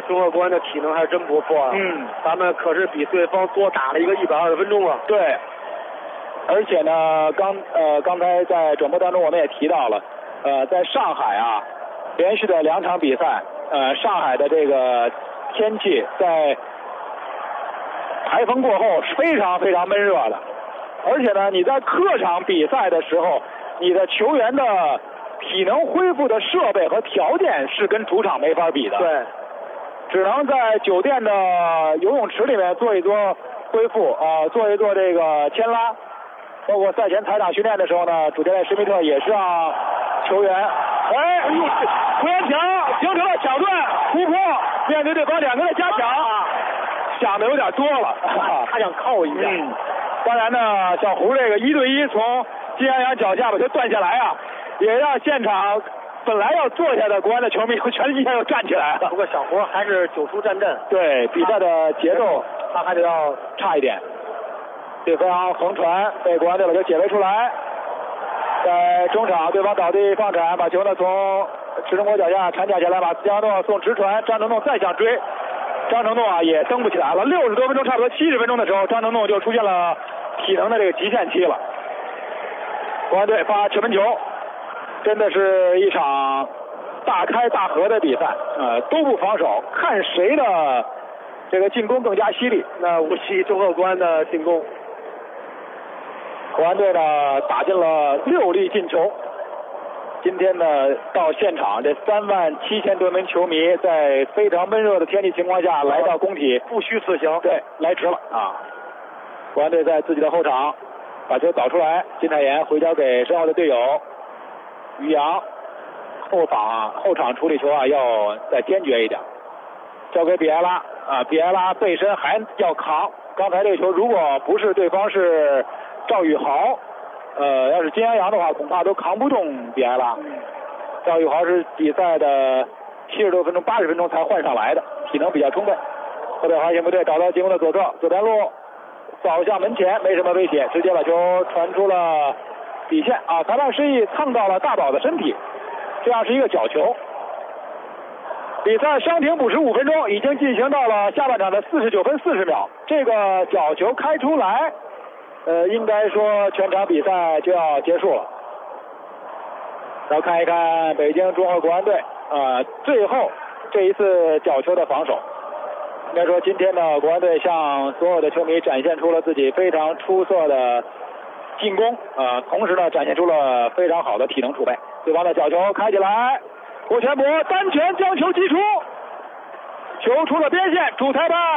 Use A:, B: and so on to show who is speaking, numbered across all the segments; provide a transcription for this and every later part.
A: 中赫国安的体能还是真不错啊。咱们可是比对方多打了一个120分钟啊。
B: 对。而且呢，刚才在转播当中我们也提到了，在上海啊，连续的2场比赛，上海的这个天气在台风过后是非常非常闷热的，而且呢，你在客场比赛的时候，你的球员的体能恢复的设备和条件是跟主场没法比的。
A: 对，
B: 只能在酒店的游泳池里面做一做恢复做一做这个牵拉。包括赛前踩打训练的时候呢，主教练施密特也是让球员，回旋抢形成了抢断突破，面对对方2个的加强，想的有点多了，
A: 他想靠一下。
B: 当然呢，小胡这个1对1从金阳洋脚下把球断下来啊，也让现场本来要坐下的国安的球迷全一下又站起来了。
A: 不过小胡还是久出战阵，
B: 对比赛的节奏他还得要差一点。对方横传被国安队把球解围出来，在中场对方倒地放铲，把球呢从池中国脚下铲假下来，把张承诺送直传，张承诺再想追，张承诺也登不起来了。60多分钟，差不多70分钟的时候，张承诺就出现了体能的这个极限期了。国安队发球门球，真的是一场大开大合的比赛，都不防守，看谁的这个进攻更加犀利。
A: 那无锡中赫国安的进攻。
B: 国安队呢打进了6粒进球。今天呢到现场，这37000多名球迷在非常闷热的天气情况下来到工体，
A: 不虚此行。
B: 对，来迟了啊！国安队在自己的后场把球导出来，金泰妍回交给身后的队友于洋，后场处理球要再坚决一点，交给比埃拉比埃拉背身还要扛。刚才这个球如果不是对方是赵宇豪，要是金阳洋的话，恐怕都扛不动比埃拉。赵宇豪是比赛的70多分钟、80分钟才换上来的，体能比较充分。河北华兴部队找到进攻的左侧，左边路扫向门前，没什么威胁，直接把球传出了底线裁判示意蹭到了大宝的身体，这样是一个角球。比赛伤停补时5分钟，已经进行到了下半场的49分40秒。这个角球开出来，应该说全场比赛就要结束了。然后看一看北京中赫国安队最后这一次角球的防守。应该说今天呢，国安队向所有的球迷展现出了自己非常出色的进攻同时呢展现出了非常好的体能储备。对方的角球开起来，郭全博单拳将球击出，球出了边线，主裁判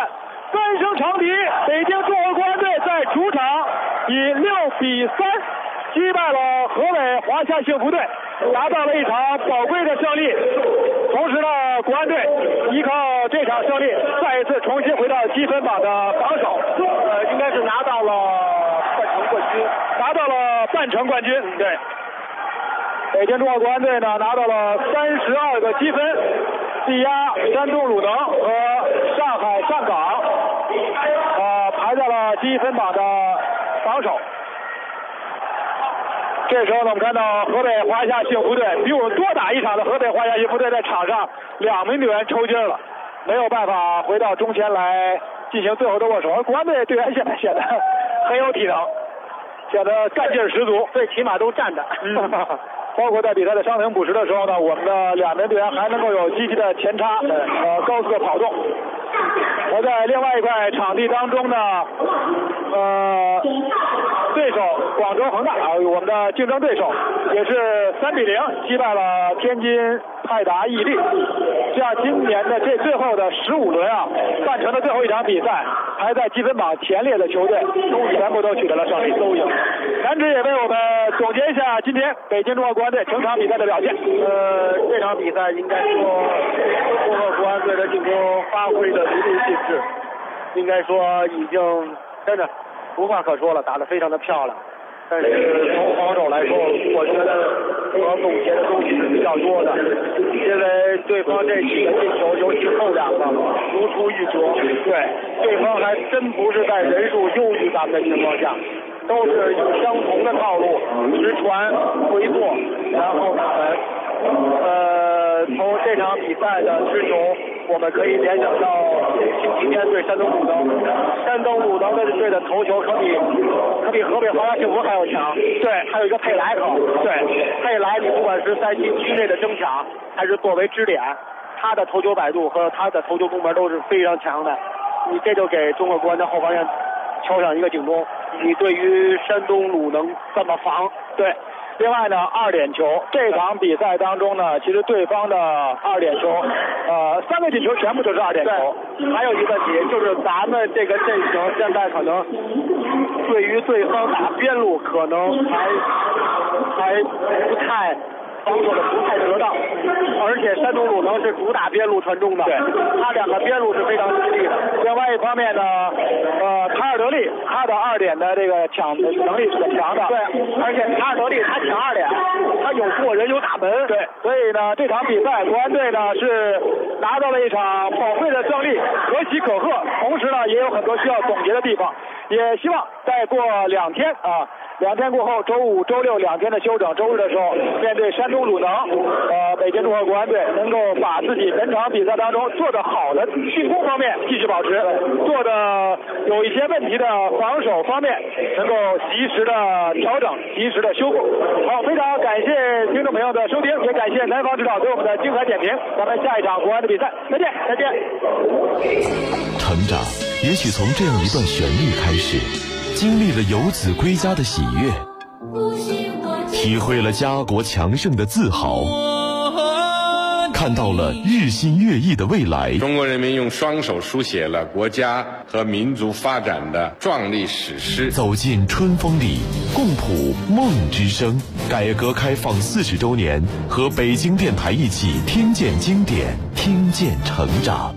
B: 3声长笛，北京中赫国安队在主场以6比3击败了河北华夏幸福队，拿到了一场宝贵的胜利。同时呢，国安队依靠这场胜利，再一次重新回到积分榜的榜首，
A: 应该是拿到了
B: 半程冠军。对，北京中赫国安队呢拿到了32个积分，力压山东鲁能和上海上港，排在了积分榜的榜首。这时候呢，我们看到河北华夏幸福队比我们多打一场的河北华夏幸福队在场上2名队员抽筋了，没有办法回到中前来进行最后的握手。而国安队队员现在显得很有体能，显得干劲十足，
A: 最起码都站着。
B: 包括在比赛的伤停补时的时候呢，我们的2名队员还能够有积极的前插，高速的跑动。而在另外一块场地当中呢，对手广州恒大我们的竞争对手也是3比0击败了天津泰达毅力，这样今年的这最后的15轮半程的最后一场比赛，排在积分榜前列的球队全部都取得了胜利，都赢。男子也为我们总结一下今天北京中赫国安队整场比赛的表现。
A: 这场比赛应该说中赫国安队的进攻发挥的淋漓尽致，应该说已经真的无话可说了，打得非常的漂亮。但是从防守来说，我觉得和总结的东西是比较多的，因为对方这几个进球，尤其后2个如出一辙。对方还真不是在人数优于咱们的情况下，都是以相同的套路，直传回做，然后从这场比赛的持球我们可以联想到星期天对山东鲁能，山东鲁能的队的头球可比河北华夏幸福还要强。对，还有一个佩莱口，对，佩莱你不管是在禁区内的争抢，还是作为支点，他的头球摆渡和他的头球攻门都是非常强的。你这就给中国国安的后防线敲响一个警钟，你对于山东鲁能怎么防？对。
B: 另外呢，2点球，这场比赛当中呢，其实对方的2点球，3个进球全部都是2点球。
A: 还有一个问题就是咱们这个阵型现在可能对于对方打边路可能还不太防守的不太得当，而且山东鲁能是主打边路传中的，对，他2个边路是非常犀利的。
B: 另外一方面呢，卡尔德利他的2点的这个抢能力是很强的，
A: 对，而且卡尔德利他抢2点，他有过人有打门，
B: 对，所以呢这场比赛国安队呢是拿到了一场宝贵的胜利，可喜可贺，同时呢也有很多需要总结的地方，也希望再过2天啊。2天过后，周5、周62天的休整，周日的时候面对山东鲁能，北京中赫国安队能够把自己本场比赛当中做得好的进攻方面继续保持，做的有一些问题的防守方面能够及时的调整，及时的修复。好，非常感谢听众朋友的收听，也感谢南方指导对我们的精彩点评。咱们下一场国安的比赛再见，再见。
C: 成长也许从这样一段旋律开始，经历了游子归家的喜悦，体会了家国强盛的自豪，看到了日新月异的未来。
D: 中国人民用双手书写了国家和民族发展的壮丽史诗。
C: 走进春风里，共谱梦之声。改革开放40周年，和北京电台一起听见经典，听见成长。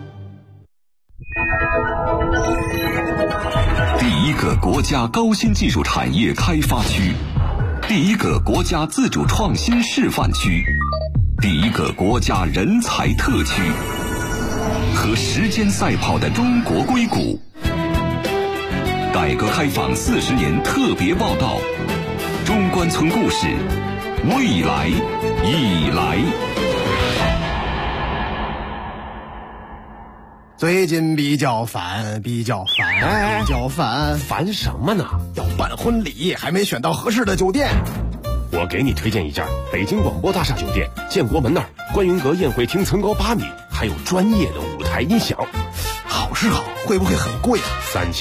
E: 第一个国家高新技术产业开发区，第一个国家自主创新示范区，第一个国家人才特区，和时间赛跑的中国硅谷。改革开放40年特别报道，中关村故事，未来已来。
F: 最近比较烦，
G: 烦什么呢？
F: 要办婚礼，还没选到合适的酒店。
G: 我给你推荐一家北京广播大厦酒店，建国门那儿，观云阁宴会厅层高8米，还有专业的舞台音响。
F: 好是好，会不会很贵啊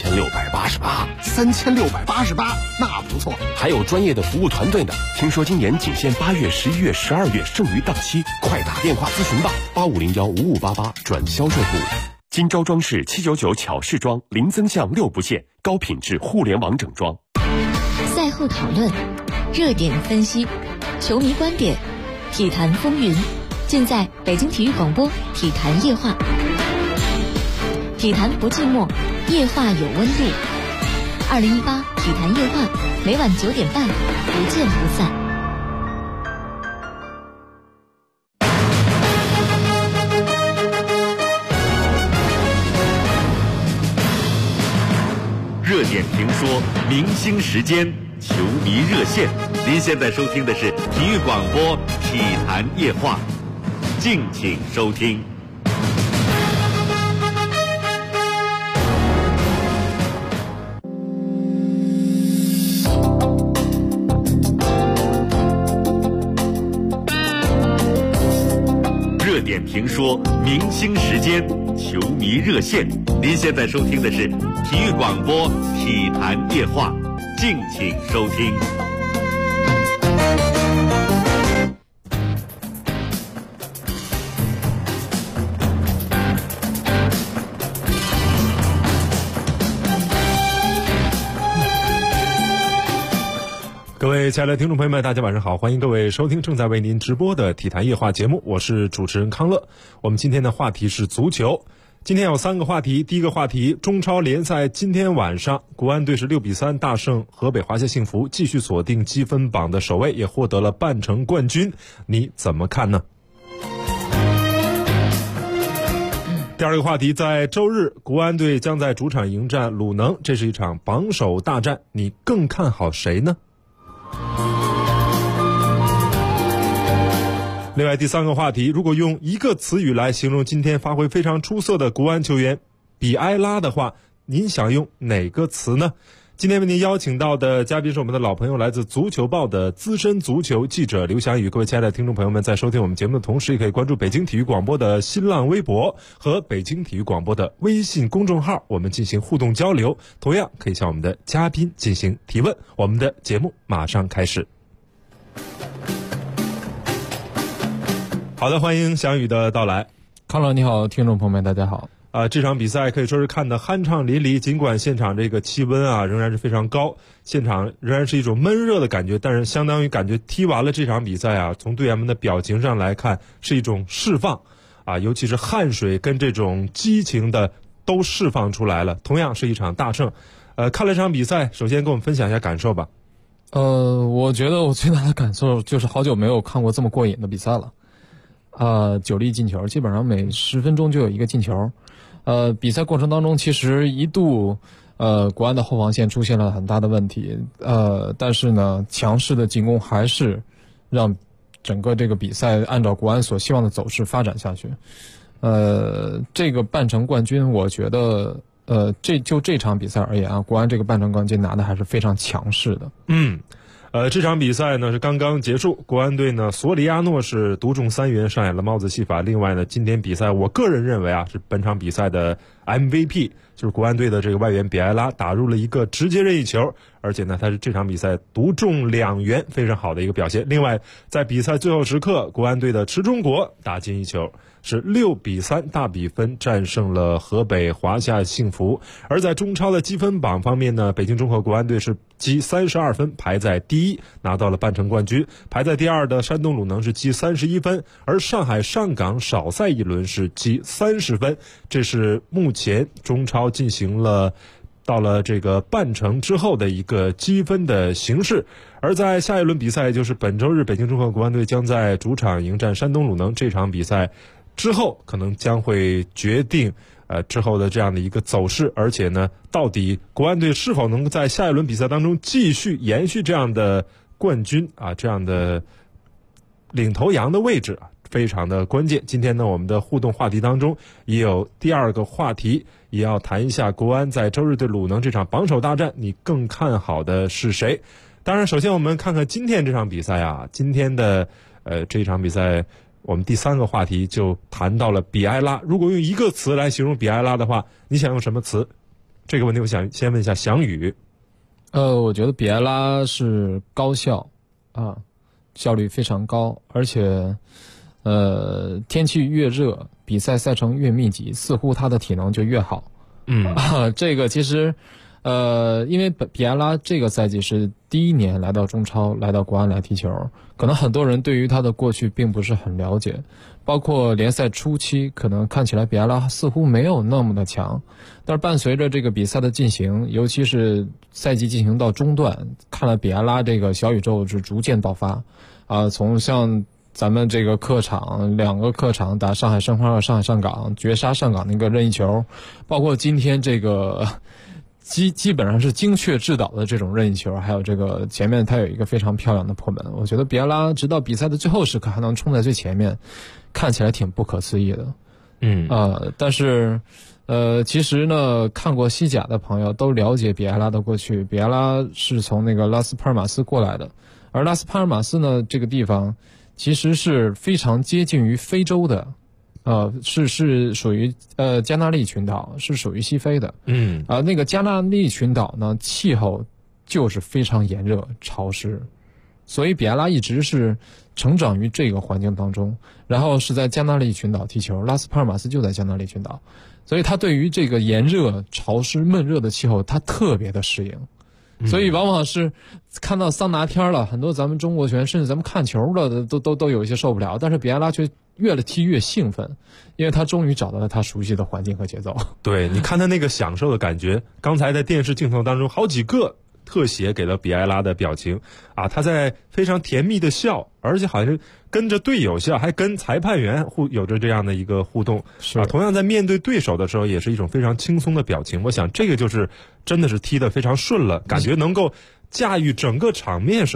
F: ？3688，那不错。
G: 还有专业的服务团队呢。听说今年仅限8月、11月、12月，剩余档期，快打电话咨询吧，85015588转销售部。金招装饰799巧饰装，零增项6不限，高品质互联网整装。
H: 赛后讨论，热点分析，球迷观点，体坛风云，尽在北京体育广播体坛夜话。体坛不寂寞，夜话有温度。2018体坛夜话，每晚9点半，不见不散。
I: 热点评说，明星时间，球迷热线。您现在收听的是体育广播体坛夜话，敬请收听。热点评说，明星时间，球迷热线。您现在收听的是体育广播体坛夜话，敬请收听。
J: 各位亲爱的听众朋友们，大家晚上好，欢迎各位收听正在为您直播的体坛夜话节目，我是主持人康乐。我们今天的话题是足球，今天有3个话题。第一个话题，中超联赛今天晚上国安队是6比3大胜河北华夏幸福，继续锁定积分榜的首位，也获得了半程冠军，你怎么看呢？第二个话题，在周日国安队将在主场迎战鲁能，这是一场榜首大战，你更看好谁呢？ 另外第三个话题，如果用一个词语来形容今天发挥非常出色的国安球员比埃拉的话，您想用哪个词呢？今天为您邀请到的嘉宾是我们的老朋友，来自足球报的资深足球记者刘翔宇。各位亲爱的听众朋友们，在收听我们节目的同时，也可以关注北京体育广播的新浪微博和北京体育广播的微信公众号，我们进行互动交流，同样可以向我们的嘉宾进行提问。我们的节目马上开始。好的，欢迎翔宇的到来。
K: 康老你好，听众朋友们大家好。
J: 这场比赛可以说是看得酣畅淋漓，尽管现场这个气温仍然是非常高，现场仍然是一种闷热的感觉，但是相当于感觉踢完了这场比赛从队员们的表情上来看是一种释放尤其是汗水跟这种激情的都释放出来了，同样是一场大胜。看了这场比赛，首先跟我们分享一下感受吧。
K: 我觉得我最大的感受就是好久没有看过这么过瘾的比赛了。9粒进球，基本上每10分钟就有一个进球。比赛过程当中其实一度国安的后防线出现了很大的问题，但是呢强势的进攻还是让整个这个比赛按照国安所希望的走势发展下去。这个半程冠军我觉得这场比赛而言国安这个半程冠军拿的还是非常强势的。
J: 这场比赛呢是刚刚结束，国安队呢索里亚诺是独中3元，上演了帽子戏法。另外呢，今天比赛我个人认为是本场比赛的 MVP， 就是国安队的这个外援比埃拉打入了一个直接任意球，而且呢他是这场比赛独中2元，非常好的一个表现。另外在比赛最后时刻，国安队的池中国打进一球，是6-3大比分战胜了河北华夏幸福。而在中超的积分榜方面呢，北京中赫国安队是积32分排在第一，拿到了半程冠军。排在第二的山东鲁能是积31分，而上海上港少赛一轮是积30分。这是目前中超进行了到了这个半程之后的一个积分的形式。而在下一轮比赛，也就是本周日，北京中赫国安队将在主场迎战山东鲁能。这场比赛之后可能将会决定之后的这样的一个走势，而且呢到底国安队是否能在下一轮比赛当中继续延续这样的冠军这样的领头羊的位置非常的关键。今天呢我们的互动话题当中也有第二个话题，也要谈一下国安在周日对鲁能这场榜首大战，你更看好的是谁？当然首先我们看看今天这场比赛今天的这场比赛我们第三个话题就谈到了比埃拉。如果用一个词来形容比埃拉的话，你想用什么词？这个问题我想先问一下翔宇。
K: 我觉得比埃拉是高效效率非常高，而且天气越热，比赛赛程越密集，似乎他的体能就越好。这个其实因为比埃拉这个赛季是第一年来到中超，来到国安来踢球，可能很多人对于他的过去并不是很了解，包括联赛初期可能看起来比埃拉似乎没有那么的强，但是伴随着这个比赛的进行，尤其是赛季进行到中段，看了比埃拉这个小宇宙是逐渐爆发从像咱们这个客场2个客场打上海申花和上海上港，绝杀上港那个任意球，包括今天这个基本上是精确制导的这种任意球，还有这个前面他有一个非常漂亮的破门。我觉得比埃拉直到比赛的最后时刻还能冲在最前面，看起来挺不可思议的。但是其实呢看过西甲的朋友都了解比埃拉的过去，比埃拉是从那个拉斯帕尔马斯过来的，而拉斯帕尔马斯呢这个地方其实是非常接近于非洲的，是属于加那利群岛，是属于西非的。那个加那利群岛呢，气候就是非常炎热潮湿，所以比埃拉一直是成长于这个环境当中，然后是在加那利群岛踢球，拉斯帕尔马斯就在加那利群岛，所以他对于这个炎热潮湿闷热的气候他特别的适应。所以往往是看到桑拿天了，很多咱们中国球员甚至咱们看球的都有一些受不了，但是比埃拉却越踢越兴奋，因为他终于找到了他熟悉的环境和节奏。
J: 对，你看他那个享受的感觉，刚才在电视镜头当中好几个特写给了比埃拉的表情他在非常甜蜜的笑，而且好像跟着队友笑，还跟裁判员有着这样的一个互动。同样在面对对手的时候也是一种非常轻松的表情。我想这个就是真的是踢得非常顺了，感觉能够驾驭整个场面时候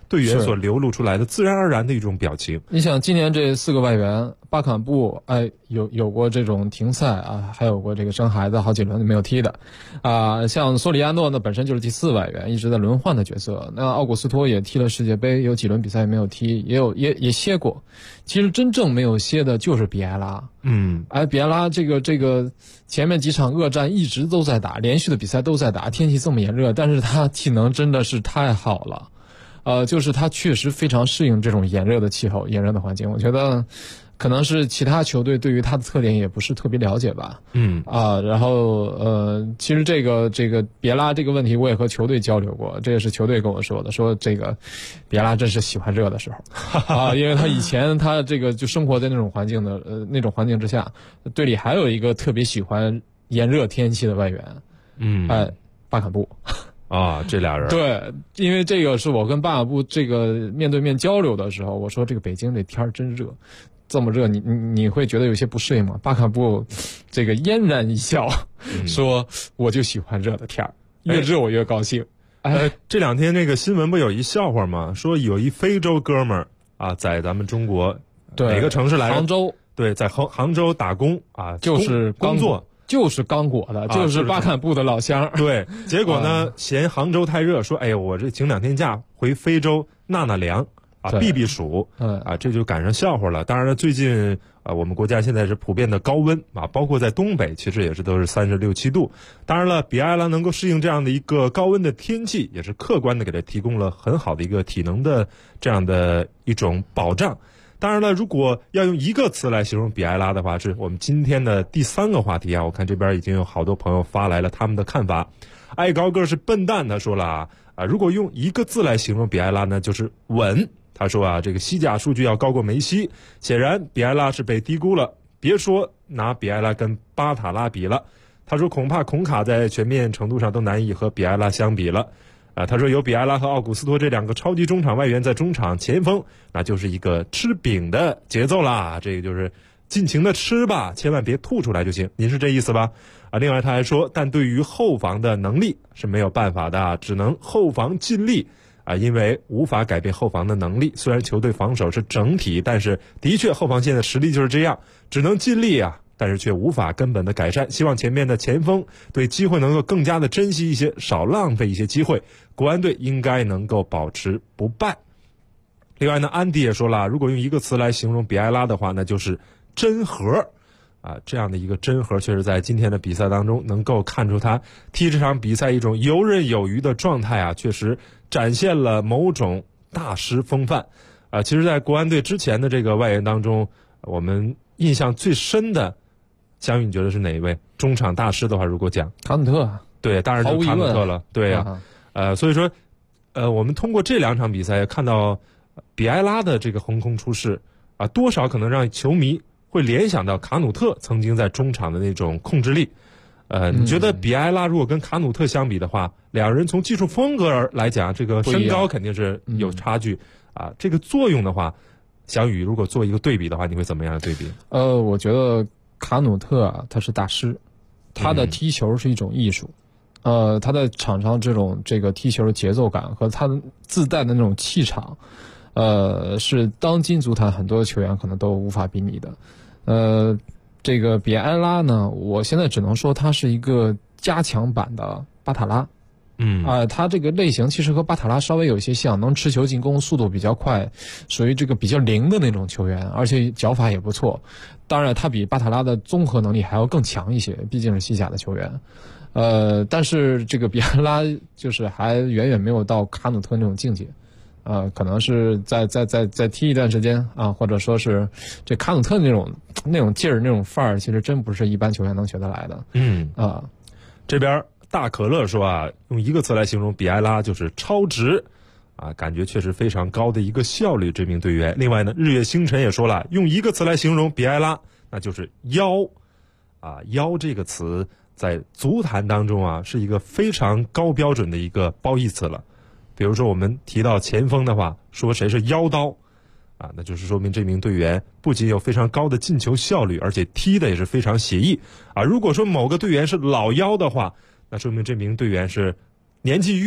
J: 队员所流露出来的自然而然的一种表情。
K: 你想，今年这4个外援，巴坎布有过这种停赛啊，还有过这个生孩子好几轮没有踢的啊。像索里亚诺呢，本身就是第4外援，一直在轮换的角色。那奥古斯托也踢了世界杯，有几轮比赛没有踢，也歇过。其实真正没有歇的就是比埃拉。比埃拉这个前面几场恶战一直都在打，连续的比赛都在打，天气这么炎热，但是他体能真的是太好了。就是他确实非常适应这种炎热的气候、炎热的环境。我觉得可能是其他球队对于他的特点也不是特别了解吧。然后其实这个别拉这个问题我也和球队交流过，这也是球队跟我说的，说这个别拉真是喜欢热的时候因为他以前他这个就生活在那种环境的那种环境之下，队里还有一个特别喜欢炎热天气的外援，巴坎布。
J: 这俩人
K: 对，因为这个是我跟巴坎布这个面对面交流的时候，我说这个北京这天儿真热，这么热你会觉得有些不适应吗？巴坎布这个嫣然一笑，说我就喜欢热的天儿，越热我越高兴。
J: 这2天那个新闻不有一笑话吗？说有一非洲哥们儿在咱们中国哪个城市来着？
K: 杭州。对，
J: 在杭州打工
K: 就是
J: 工作。
K: 就是刚果的，就是巴坎布的老乡。
J: 对，结果呢，嫌杭州太热，说哎呀，我这请2天假回非洲纳凉避暑这就赶上笑话了。当然了，最近我们国家现在是普遍的高温包括在东北，其实也是都是36、7度。当然了，比埃拉能够适应这样的一个高温的天气，也是客观的给他提供了很好的一个体能的这样的一种保障。当然了，如果要用一个词来形容比埃拉的话，是我们今天的第3个话题我看这边已经有好多朋友发来了他们的看法。爱高个是笨蛋，他说了如果用一个字来形容比埃拉呢，就是稳。他说这个西甲数据要高过梅西，显然比埃拉是被低估了，别说拿比埃拉跟巴塔拉比了。他说恐怕孔卡在全面程度上都难以和比埃拉相比了。他说有比埃拉和奥古斯托这2个超级中场外援在中场前锋，那就是一个吃饼的节奏啦，这个就是尽情的吃吧，千万别吐出来就行。您是这意思吧？另外他还说，但对于后防的能力是没有办法的，只能后防尽力因为无法改变后防的能力。虽然球队防守是整体，但是的确后防线的实力就是这样，只能尽力但是却无法根本的改善。希望前面的前锋对机会能够更加的珍惜一些，少浪费一些机会。国安队应该能够保持不败。另外呢，安迪也说了，如果用一个词来形容比埃拉的话，那就是真核这样的一个真核，确实在今天的比赛当中能够看出他踢这场比赛一种游刃有余的状态确实展现了某种大师风范其实在国安队之前的这个外援当中，我们印象最深的，江宇你觉得是哪一位中场大师的话，如果讲
K: 卡努特
J: 对，当然就是卡努特了。对所以说我们通过这2场比赛看到比埃拉的这个横空出世多少可能让球迷会联想到卡努特曾经在中场的那种控制力。你觉得比埃拉如果跟卡努特相比的话，2人从技术风格来讲，这个身高肯定是有差距这个作用的话，小雨如果做一个对比的话，你会怎么样的对比？
K: 我觉得卡努特他是大师，他的踢球是一种艺术。他在场上这个踢球的节奏感和他自带的那种气场，是当今足坛很多球员可能都无法比拟的。这个比埃拉呢，我现在只能说他是一个加强版的巴塔拉。他这个类型其实和巴塔拉稍微有一些像，能持球进攻，速度比较快，属于这个比较灵的那种球员，而且脚法也不错。当然他比巴塔拉的综合能力还要更强一些，毕竟是西甲的球员。但是这个比埃拉就是还远远没有到卡努特那种境界。可能是再踢一段时间或者说是这卡努特那种劲儿那种范儿，其实真不是一般球员能学得来的。
J: 这边大可乐说用一个词来形容比埃拉就是超值感觉确实非常高的一个效率，这名队员。另外呢，日月星辰也说了，用一个词来形容比埃拉，那就是妖妖这个词在足坛当中是一个非常高标准的一个褒义词了。比如说我们提到前锋的话，说谁是妖刀那就是说明这名队员不仅有非常高的进球效率，而且踢的也是非常写意如果说某个队员是老妖的话，那说明这名队员是年纪越大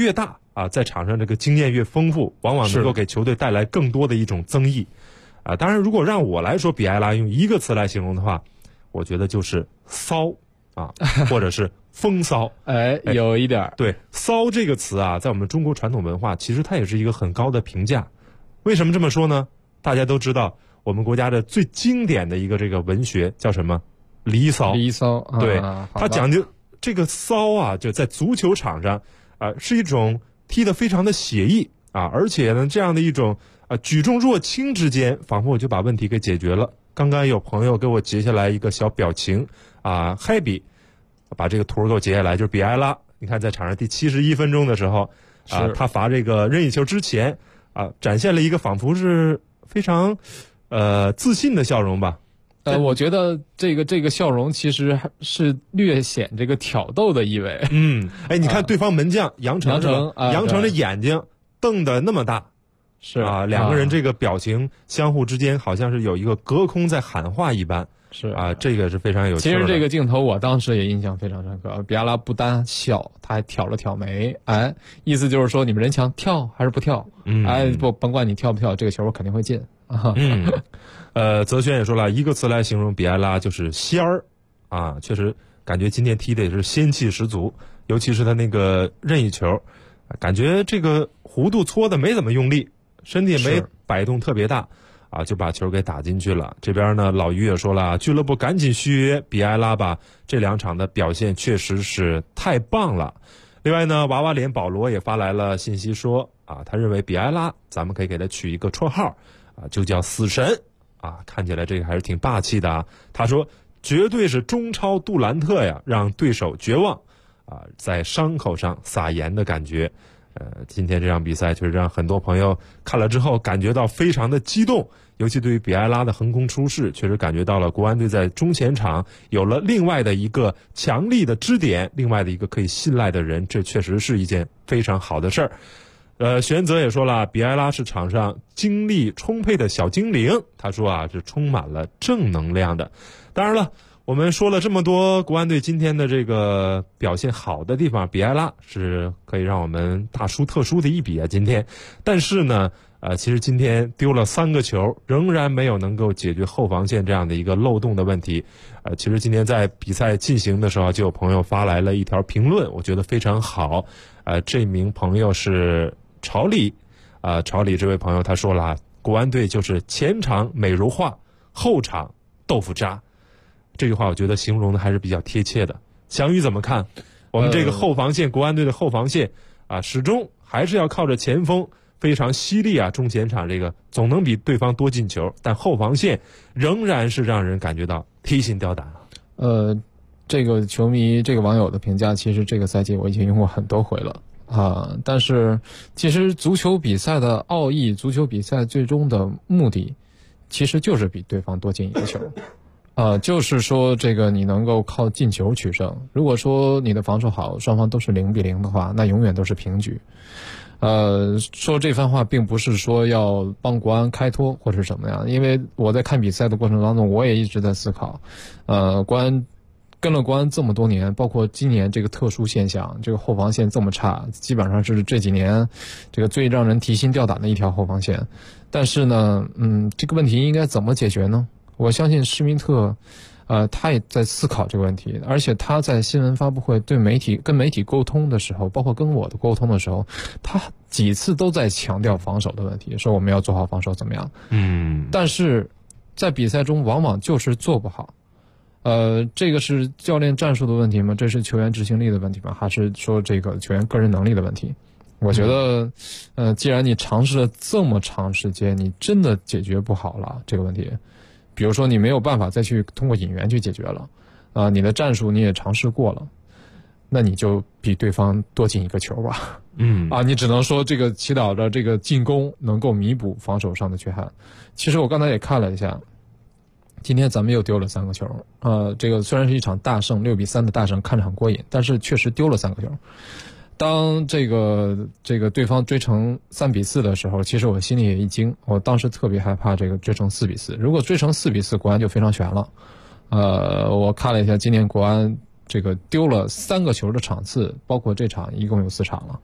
J: 在场上这个经验越丰富，往往能够给球队带来更多的一种增益。当然，如果让我来说比埃拉用一个词来形容的话，我觉得就是骚或者是风骚。
K: 有一点。
J: 对，骚这个词在我们中国传统文化其实它也是一个很高的评价。为什么这么说呢？大家都知道，我们国家的最经典的一个这个文学叫什么？离骚。
K: 离骚。
J: 对，它讲究这个骚就在足球场上是一种踢得非常的写意而且呢，这样的一种举重若轻之间，仿佛我就把问题给解决了。刚刚有朋友给我截下来一个小表情，Happy 把这个图给我截下来，就是比埃拉。你看，在场上第71分钟的时候他罚这个任意球之前展现了一个仿佛是非常自信的笑容吧。
K: 我觉得这个笑容其实是略显这个挑逗的意味。
J: 你看对方门将杨成的眼睛瞪得那么大。
K: 是
J: 两个人这个表情相互之间好像是有一个隔空在喊话一般。
K: 是
J: 这个是非常有趣的。
K: 其实这个镜头我当时也印象非常深刻，比埃拉不单笑，他还挑了挑眉，意思就是说你们人墙跳还是不跳？不，甭管你跳不跳，这个球我肯定会进。
J: 泽轩也说了一个词来形容比埃拉就是仙儿确实感觉今天踢的也是仙气十足，尤其是他那个任意球，感觉这个弧度搓的没怎么用力，身体也没摆动特别大就把球给打进去了。这边呢，老于也说了，俱乐部赶紧续约比埃拉吧，这2场的表现确实是太棒了。另外呢，娃娃脸保罗也发来了信息说他认为比埃拉咱们可以给他取一个绰号就叫死神看起来这个还是挺霸气的他说绝对是中超杜兰特呀，让对手绝望在伤口上撒盐的感觉。今天这场比赛确实让很多朋友看了之后感觉到非常的激动，尤其对于比埃拉的横空出世，确实感觉到了国安队在中前场有了另外的一个强力的支点，另外的一个可以信赖的人，这确实是一件非常好的事儿。玄泽也说了，比埃拉是场上精力充沛的小精灵，他说是充满了正能量的。当然了，我们说了这么多国安队今天的这个表现好的地方，比埃拉是可以让我们大书特书的一笔今天。但是呢其实今天丢了3个球，仍然没有能够解决后防线这样的一个漏洞的问题。其实今天在比赛进行的时候，就有朋友发来了一条评论，我觉得非常好。这名朋友是朝里朝里这位朋友他说了，国安队就是前场美如画，后场豆腐渣。这句话我觉得形容的还是比较贴切的。翔宇怎么看？我们这个后防线，国安队的后防线始终还是要靠着前锋非常犀利中前场这个总能比对方多进球，但后防线仍然是让人感觉到提心吊胆。
K: 这个球迷这个网友的评价，其实这个赛季我已经用过很多回了但是其实足球比赛的奥义，足球比赛最终的目的其实就是比对方多进一个球就是说这个你能够靠进球取胜。如果说你的防守好，双方都是0-0的话，那永远都是平局。说这番话并不是说要帮国安开脱或者什么样，因为我在看比赛的过程当中，我也一直在思考，国安跟了国安这么多年，包括今年这个特殊现象，这个后防线这么差，基本上是这几年这个最让人提心吊胆的一条后防线。但是呢，这个问题应该怎么解决呢？我相信施密特他也在思考这个问题，而且他在新闻发布会跟媒体沟通的时候，包括跟我的沟通的时候，他几次都在强调防守的问题，说我们要做好防守怎么样。但是在比赛中往往就是做不好。这个是教练战术的问题吗？这是球员执行力的问题吗？还是说这个球员个人能力的问题？我觉得既然你尝试了这么长时间，你真的解决不好了这个问题，比如说你没有办法再去通过引援去解决了你的战术你也尝试过了，那你就比对方多进一个球吧。你只能说这个祈祷着这个进攻能够弥补防守上的缺憾。其实我刚才也看了一下，今天咱们又丢了3个球这个虽然是一场大胜6-3的大胜，看着很过瘾，但是确实丢了3个球。当这个对方追成3-4的时候，其实我心里也一惊，我当时特别害怕这个追成4-4。如果追成4-4，国安就非常悬了。我看了一下，今年国安这个丢了3个球的场次，包括这场一共有4场了。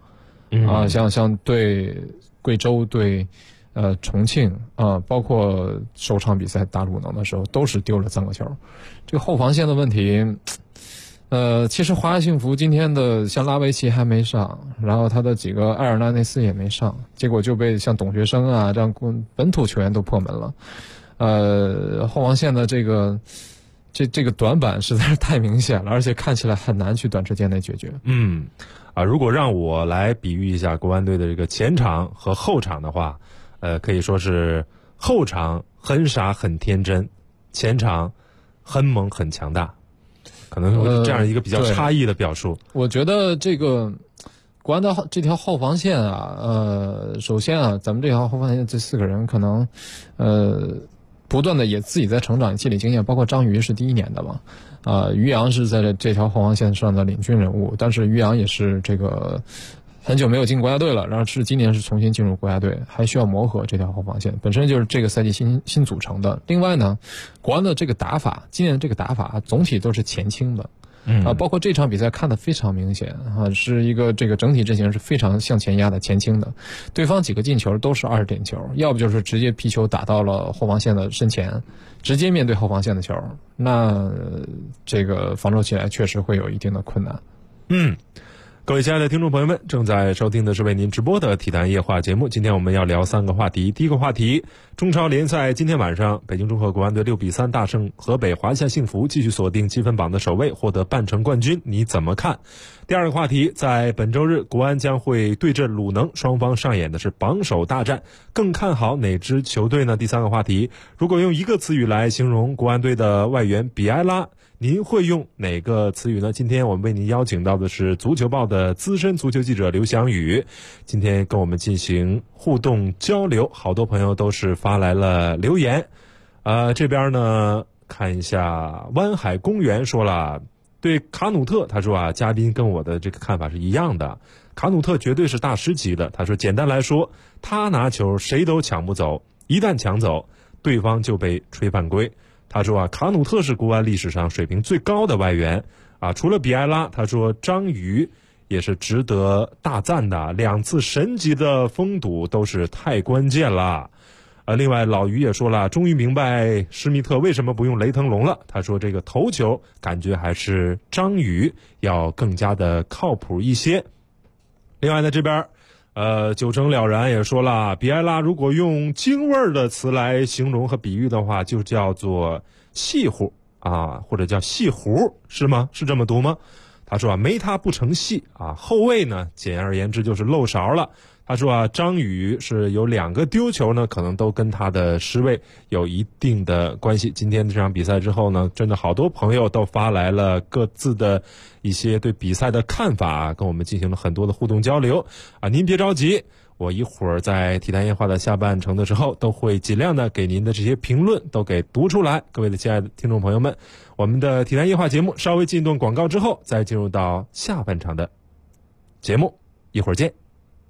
K: 像对贵州对重庆包括首场比赛打鲁能的时候都是丢了3个球。这个后防线的问题，其实华夏幸福今天的像拉维奇还没上，然后他的几个埃尔纳内斯也没上，结果就被像董学生啊这样本土球员都破门了。后防线的这个短板实在是太明显了，而且看起来很难去短时间内解决。
J: 如果让我来比喻一下国安队的这个前场和后场的话，可以说是后场很傻很天真，前场很猛很强大，可能是这样一个比较差异的表述。
K: 我觉得这个国安的这条后防线首先咱们这条后防线这4个人可能不断的也自己在成长积累经验，包括张瑜是第1年的嘛，于洋是在这条后防线上的领军人物，但是于洋也是这个很久没有进国家队了，然后今年是重新进入国家队，还需要磨合这条后防线，本身就是这个赛季新组成的。另外呢，国安的这个打法，今年这个打法总体都是前倾的。包括这场比赛看得非常明显是一个这个整体阵型是非常向前压的前倾的，对方几个进球都是20点球，要不就是直接皮球打到了后防线的身前，直接面对后防线的球，那这个防守起来确实会有一定的困难。
J: 各位亲爱的听众朋友们，正在收听的是为您直播的体坛夜话节目。今天我们要聊3个话题。第一个话题，中超联赛今天晚上，北京中赫国安队6-3大胜河北华夏幸福，继续锁定积分榜的首位，获得半程冠军，你怎么看？第二个话题，在本周日，国安将会对阵鲁能，双方上演的是榜首大战，更看好哪支球队呢？第三个话题，如果用一个词语来形容国安队的外援比埃拉，您会用哪个词语呢？今天我们为您邀请到的是足球报的资深足球记者刘翔宇，今天跟我们进行互动交流，好多朋友都是发来了留言。这边呢，看一下湾海公园说了，对卡努特，他说嘉宾跟我的这个看法是一样的，卡努特绝对是大师级的。他说简单来说，他拿球谁都抢不走，一旦抢走，对方就被吹犯规。他说卡努特是国安历史上水平最高的外援除了比埃拉，他说张瑜也是值得大赞的，2次神级的封堵都是太关键了。另外老于也说了，终于明白施密特为什么不用雷腾龙了。他说这个头球感觉还是张瑜要更加的靠谱一些。另外呢，这边九成了然也说了，比埃拉如果用京味儿的词来形容和比喻的话，就叫做细乎或者叫细糊，是吗？是这么读吗？他说没他不成戏后卫呢，简而言之就是漏勺了。他说张宇是有2个丢球呢，可能都跟他的失位有一定的关系。今天这场比赛之后呢，真的好多朋友都发来了各自的一些对比赛的看法，跟我们进行了很多的互动交流您别着急，我一会儿在体坛夜话的下半程的时候，都会尽量的给您的这些评论都给读出来。各位的亲爱的听众朋友们，我们的体坛夜话节目稍微进一段广告之后，再进入到下半场的节目，一会儿见。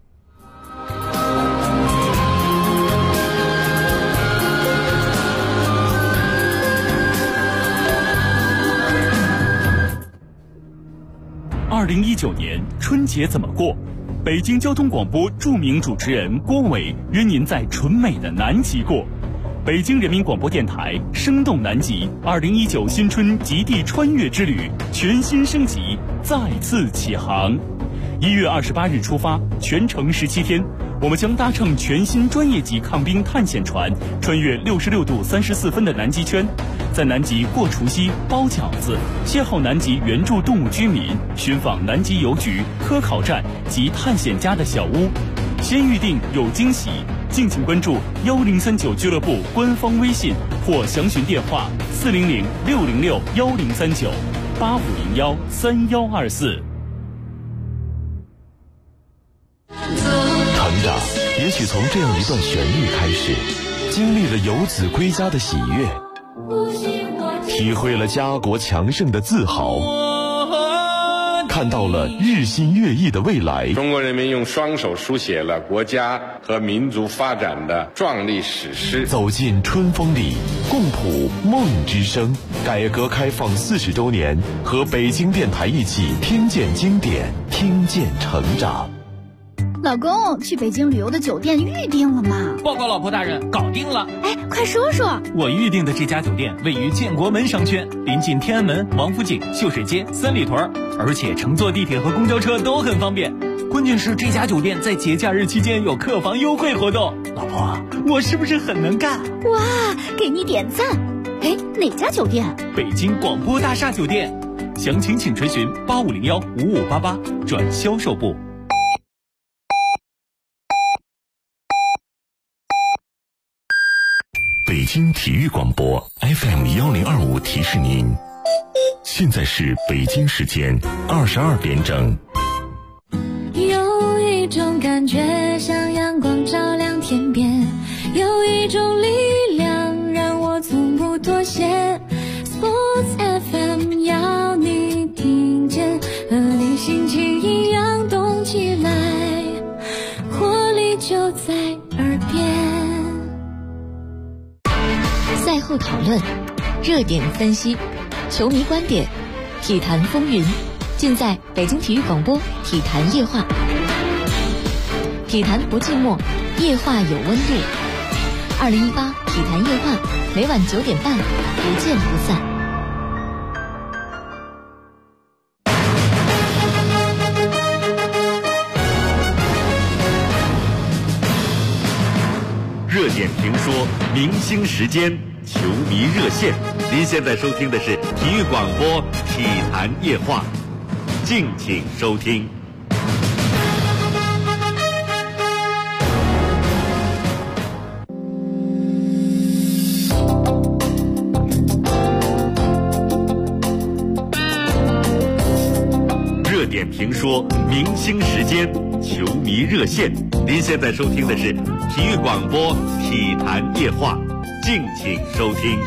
L: 2019年春节怎么过？北京交通广播著名主持人郭伟约您在纯美的南极过。北京人民广播电台生动南极2019新春极地穿越之旅全新升级，再次起航。1月28日出发，全程17天，我们将搭乘全新专业级抗冰探险船，穿越66度34分的南极圈，在南极过除夕、包饺子，邂逅南极原住动物居民，寻访南极邮局、科考站及探险家的小屋。先预定有惊喜，敬请关注1039俱乐部官方微信或详询电话400-606-1039-8501-3124。
C: 成长也许从这样一段旋律开始，经历了游子归家的喜悦，体会了家国强盛的自豪，看到了日新月异的未来。
D: 中国人民用双手书写了国家和民族发展的壮丽史诗。
C: 走进春风里，共谱梦之声。改革开放40周年，和北京电台一起听见经典，听见成长。
M: 老公，去北京旅游的酒店预定了吗？
N: 报告老婆大人，搞定了。
M: 哎，快说说。
N: 我预定的这家酒店位于建国门商圈，临近天安门、王府井、秀水街、三里屯，而且乘坐地铁和公交车都很方便。关键是这家酒店在节假日期间有客房优惠活动。老婆，我是不是很能干？
M: 哇，给你点赞。哎，哪家酒店？
N: 北京广播大厦酒店。详情请垂询85015588转销售部。
G: 北京体育广播 FM1025提示您，现在是北京时间22点整。
O: 有一种感觉像阳光照亮天边，有一种力量让我从不妥协。Sports FM 要你听见，和你心情一样动起来，活力就在耳边。
H: 赛后讨论，热点分析，球迷观点，体坛风云，尽在北京体育广播体坛夜话。体坛不寂寞，夜话有温度。2018体坛夜话，每晚9点半，不见不散。
I: 热点评说，明星时间，球迷热线。您现在收听的是体育广播体坛夜话，敬请收听。热点评说，明星时间，球迷热线。您现在收听的是体育广播体坛夜话，敬请收听。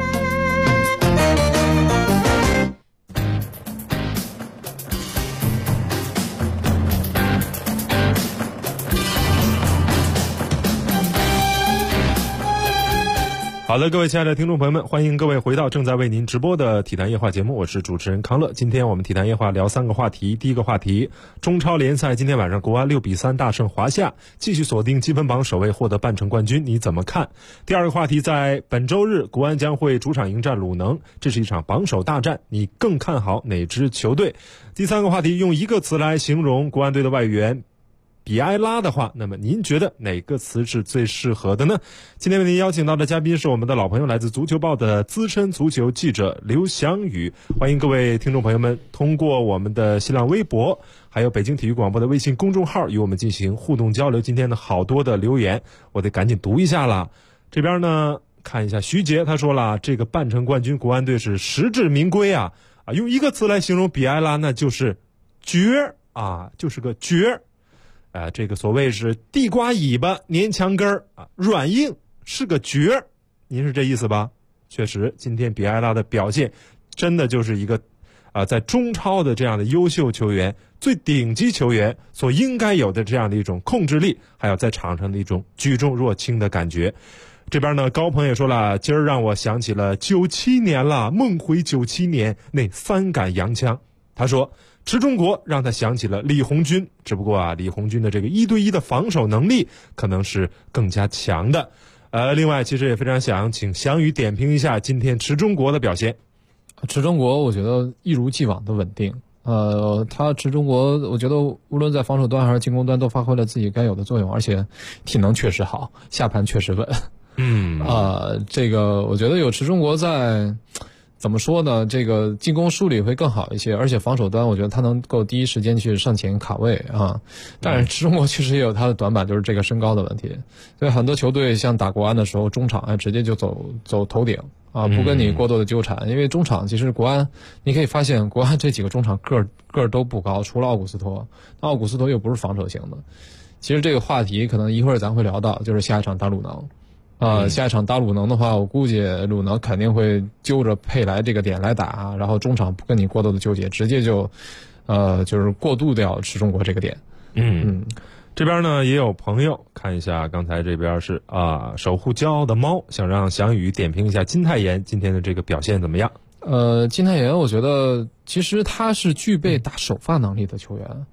J: 好的，各位亲爱的听众朋友们，欢迎各位回到正在为您直播的体坛夜话节目，我是主持人康乐。今天我们体坛夜话聊3个话题。第一个话题，中超联赛今天晚上国安6-3大胜华夏，继续锁定积分榜首位，获得半程冠军，你怎么看？第二个话题，在本周日国安将会主场迎战鲁能，这是一场榜首大战，你更看好哪支球队？第三个话题，用一个词来形容国安队的外援比埃拉的话，那么您觉得哪个词是最适合的呢？今天为您邀请到的嘉宾是我们的老朋友，来自足球报的资深足球记者刘翔宇。欢迎各位听众朋友们通过我们的新浪微博还有北京体育广播的微信公众号与我们进行互动交流。今天的好多的留言我得赶紧读一下了。这边呢看一下徐杰，他说了，这个半程冠军国安队是实至名归啊，用一个词来形容比埃拉，那就是绝啊，就是个绝。这个所谓是地瓜尾巴粘墙根儿啊，软硬是个绝，您是这意思吧？确实，今天比埃拉的表现真的就是一个在中超的这样的优秀球员，最顶级球员所应该有的这样的一种控制力，还有在场上的一种举重若轻的感觉。这边呢，高鹏也说了，今儿让我想起了97年了，梦回97年那3杆洋枪。他说持中国让他想起了李红军，只不过李红军的这个1对1的防守能力可能是更加强的。另外其实也非常想请翔宇点评一下今天持中国的表现。
K: 持中国我觉得一如既往的稳定，他持中国我觉得无论在防守端还是进攻端都发挥了自己该有的作用，而且体能确实好，下盘确实稳。这个我觉得有持中国在，怎么说呢？这个进攻梳理会更好一些，而且防守端我觉得他能够第一时间去上前卡位啊。但是持中国确实也有他的短板，就是这个身高的问题。所以很多球队像打国安的时候，中场直接就走头顶啊，不跟你过多的纠缠。因为中场其实国安，你可以发现国安这几个中场个儿都不高，除了奥古斯托，那奥古斯托又不是防守型的。其实这个话题可能一会儿咱会聊到，就是下一场打鲁能。下一场打鲁能的话，我估计鲁能肯定会揪着佩莱这个点来打，然后中场不跟你过多的纠结，直接就是过渡掉持中国这个点。
J: 这边呢也有朋友看一下，刚才这边是守护骄傲的猫，想让翔宇点评一下金泰妍今天的这个表现怎么样？
K: 金泰妍我觉得其实他是具备打首发能力的球员。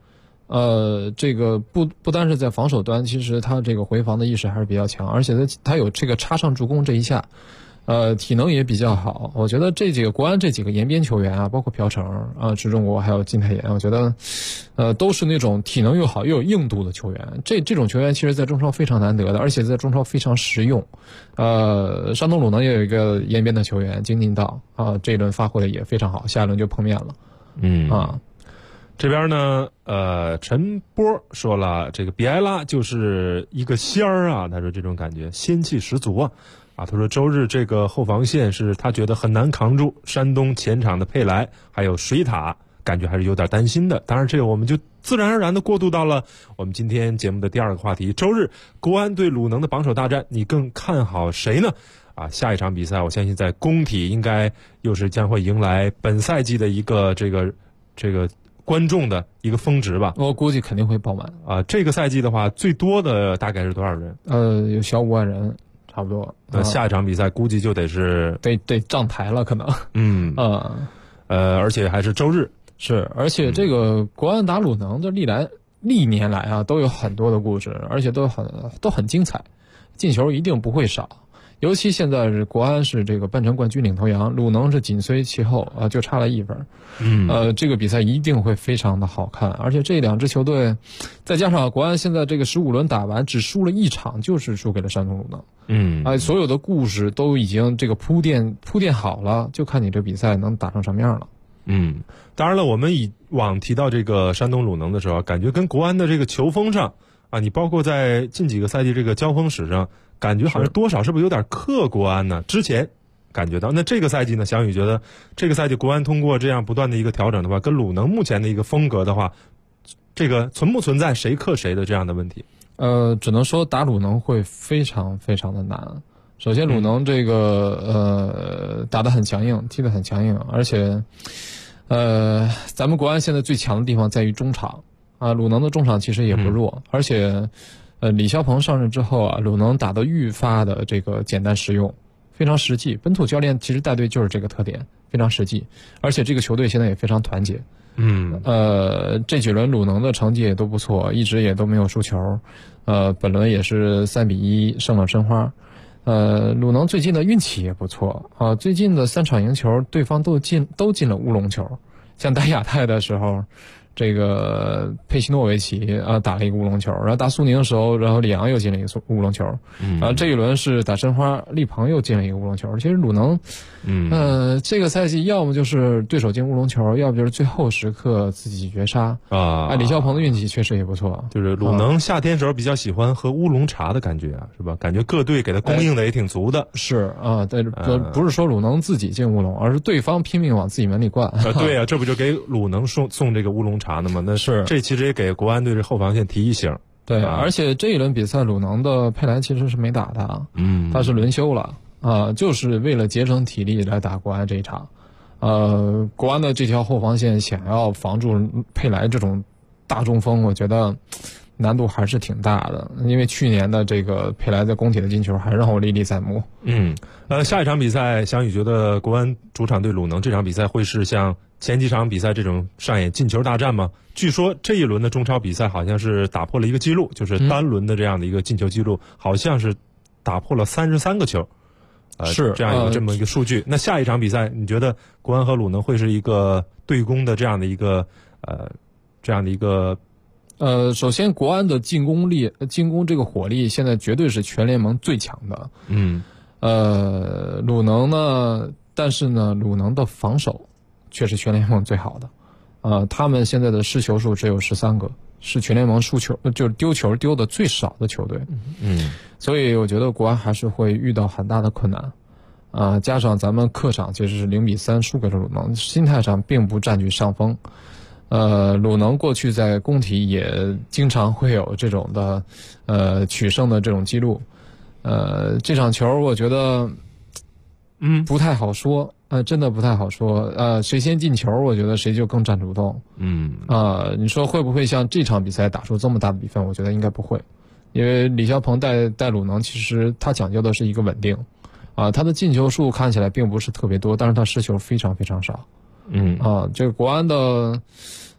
K: 这个不单是在防守端，其实他这个回防的意识还是比较强，而且他有这个插上助攻这一下，体能也比较好。我觉得这几个国安这几个延边球员啊，包括朴成啊、池中国还有金泰妍，我觉得都是那种体能又好又有硬度的球员。这种球员其实在中超非常难得的，而且在中超非常实用。山东鲁能也有一个延边的球员金敬道啊，这一轮发挥的也非常好，下一轮就碰面了。
J: 这边呢，陈波说了，这个比埃拉就是一个仙儿啊，他说这种感觉仙气十足啊。他说周日这个后防线是他觉得很难扛住，山东前场的佩莱还有水塔，感觉还是有点担心的。当然这个我们就自然而然的过渡到了我们今天节目的第二个话题，周日国安对鲁能的榜首大战，你更看好谁呢？下一场比赛我相信在工体应该又是将会迎来本赛季的一个这个观众的一个峰值吧。
K: 我估计肯定会爆满
J: 这个赛季的话最多的大概是多少人？
K: 有小5万人差不多。
J: 下一场比赛估计就得是
K: 得上台了可能。
J: 而且还是周日。
K: 是，而且这个国安打鲁能这历年来啊都有很多的故事，而且都很精彩，进球一定不会少。尤其现在是国安是这个半程冠军领头羊，鲁能是紧随其后就差了1分。这个比赛一定会非常的好看，而且这两支球队，再加上国安现在这个15轮打完只输了1场，就是输给了山东鲁能。所有的故事都已经这个铺垫好了，就看你这比赛能打成什么样了。
J: 当然了，我们以往提到这个山东鲁能的时候，感觉跟国安的这个球风上你包括在近几个赛季这个交锋史上，感觉好像多少是不是有点克国安呢？之前感觉到，那这个赛季呢，翔宇觉得这个赛季国安通过这样不断的一个调整的话，跟鲁能目前的一个风格的话，这个存不存在谁克谁的这样的问题？
K: 只能说打鲁能会非常非常的难。首先鲁能这个打得很强硬，踢得很强硬，而且咱们国安现在最强的地方在于中场鲁能的中场其实也不弱，而且李霄鹏上任之后鲁能打得愈发的这个简单实用，非常实际。本土教练其实带队就是这个特点，非常实际，而且这个球队现在也非常团结。这几轮鲁能的成绩也都不错，一直也都没有输球。本轮也是3-1胜了申花。鲁能最近的运气也不错最近的3场赢球，对方都进了乌龙球。像打亚太的时候，这个佩西诺维奇打了一个乌龙球，然后打苏宁的时候，然后里昂又进了一个乌龙球。这一轮是打申花，力鹏又进了一个乌龙球。其实鲁能这个赛季要么就是对手进乌龙球，要不就是最后时刻自己绝杀李霄鹏的运气确实也不错。
J: 就是鲁能夏天时候比较喜欢喝乌龙茶的感觉是吧？感觉各队给他供应的也挺足的。
K: 是但是不是说鲁能自己进乌龙，而是对方拼命往自己门里灌。
J: 对这不就给鲁能送这个乌龙茶呢吗？那
K: 是
J: 这其实也给国安队这后防线提一醒。
K: 对，而且这一轮比赛鲁能的佩莱其实是没打的他是轮休了就是为了节省体力来打国安这一场。国安的这条后防线想要防住佩莱这种大中锋，我觉得难度还是挺大的，因为去年的这个佩莱在工体的进球还让我历历在目。
J: 下一场比赛，翔宇觉得国安主场对鲁能这场比赛会是像前几场比赛这种上演进球大战吗？据说这一轮的中超比赛好像是打破了一个记录，就是单轮的这样的一个进球记录，好像是打破了33个球。
K: 是
J: 这样有这么一个数据。那下一场比赛，你觉得国安和鲁能会是一个对攻的这样的一个
K: 首先国安的进攻这个火力现在绝对是全联盟最强的。鲁能呢，但是呢，鲁能的防守却是全联盟最好的。他们现在的失球数只有13个，是全联盟就是丢球丢的最少的球队。所以我觉得国安还是会遇到很大的困难。加上咱们客场其实是0-3输给了鲁能，心态上并不占据上风。鲁能过去在工体也经常会有这种的取胜的这种记录。这场球我觉得不太好说，真的不太好说。谁先进球，我觉得谁就更占主动。你说会不会像这场比赛打出这么大的比分？我觉得应该不会，因为李霄鹏带鲁能，其实他讲究的是一个稳定。他的进球数看起来并不是特别多，但是他失球非常非常少。这个国安的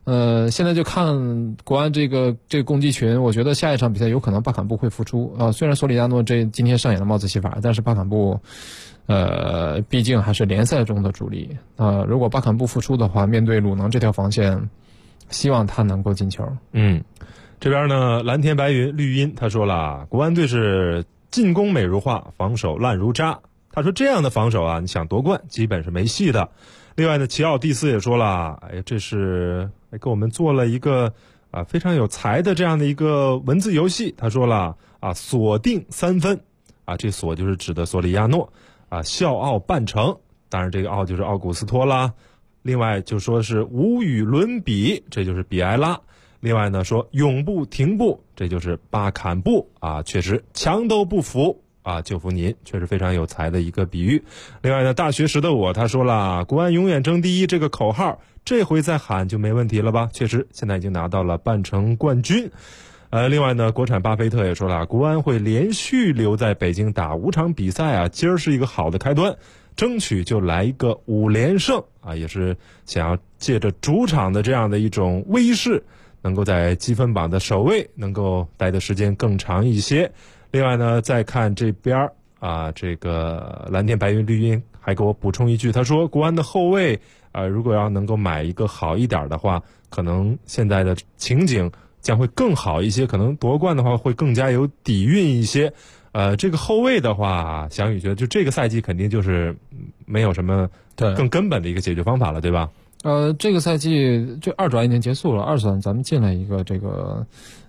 K: 现在就看国安这个攻击群，我觉得下一场比赛有可能巴坎布会复出啊。虽然索里亚诺今天上演了帽子戏法，但是巴坎布毕竟还是联赛中的主力啊。如果巴坎布复出的话，面对鲁能这条防线，希望他能够进球。
J: 这边呢，蓝天白云绿茵他说了，国安队是进攻美如画，防守烂如渣。他说这样的防守啊，你想夺冠基本是没戏的。另外呢，齐奥蒂斯也说了，这是给我们做了一个非常有才的这样的一个文字游戏。他说了锁定3分这锁就是指的索里亚诺笑傲半程，当然这个奥就是奥古斯托啦。另外就说是无与伦比，这就是比埃拉。另外呢说永不停步，这就是巴坎布确实强都不服就服您，确实非常有才的一个比喻。另外呢，大学时的我他说了，国安永远争第一这个口号，这回再喊就没问题了吧？确实，现在已经拿到了半程冠军。另外呢，国产巴菲特也说了，国安会连续留在北京打5场比赛今儿是一个好的开端，争取就来一个5连胜也是想要借着主场的这样的一种威势，能够在积分榜的首位能够待的时间更长一些。另外呢，再看这边这个蓝天白云绿茵还给我补充一句，他说国安的后卫如果要能够买一个好一点的话，可能现在的情景将会更好一些，可能夺冠的话会更加有底蕴一些。这个后卫的话，翔宇觉得就这个赛季肯定就是没有什么更根本的一个解决方法了，对吧？
K: 这个赛季这2转已经结束了，2转咱们进了一个这个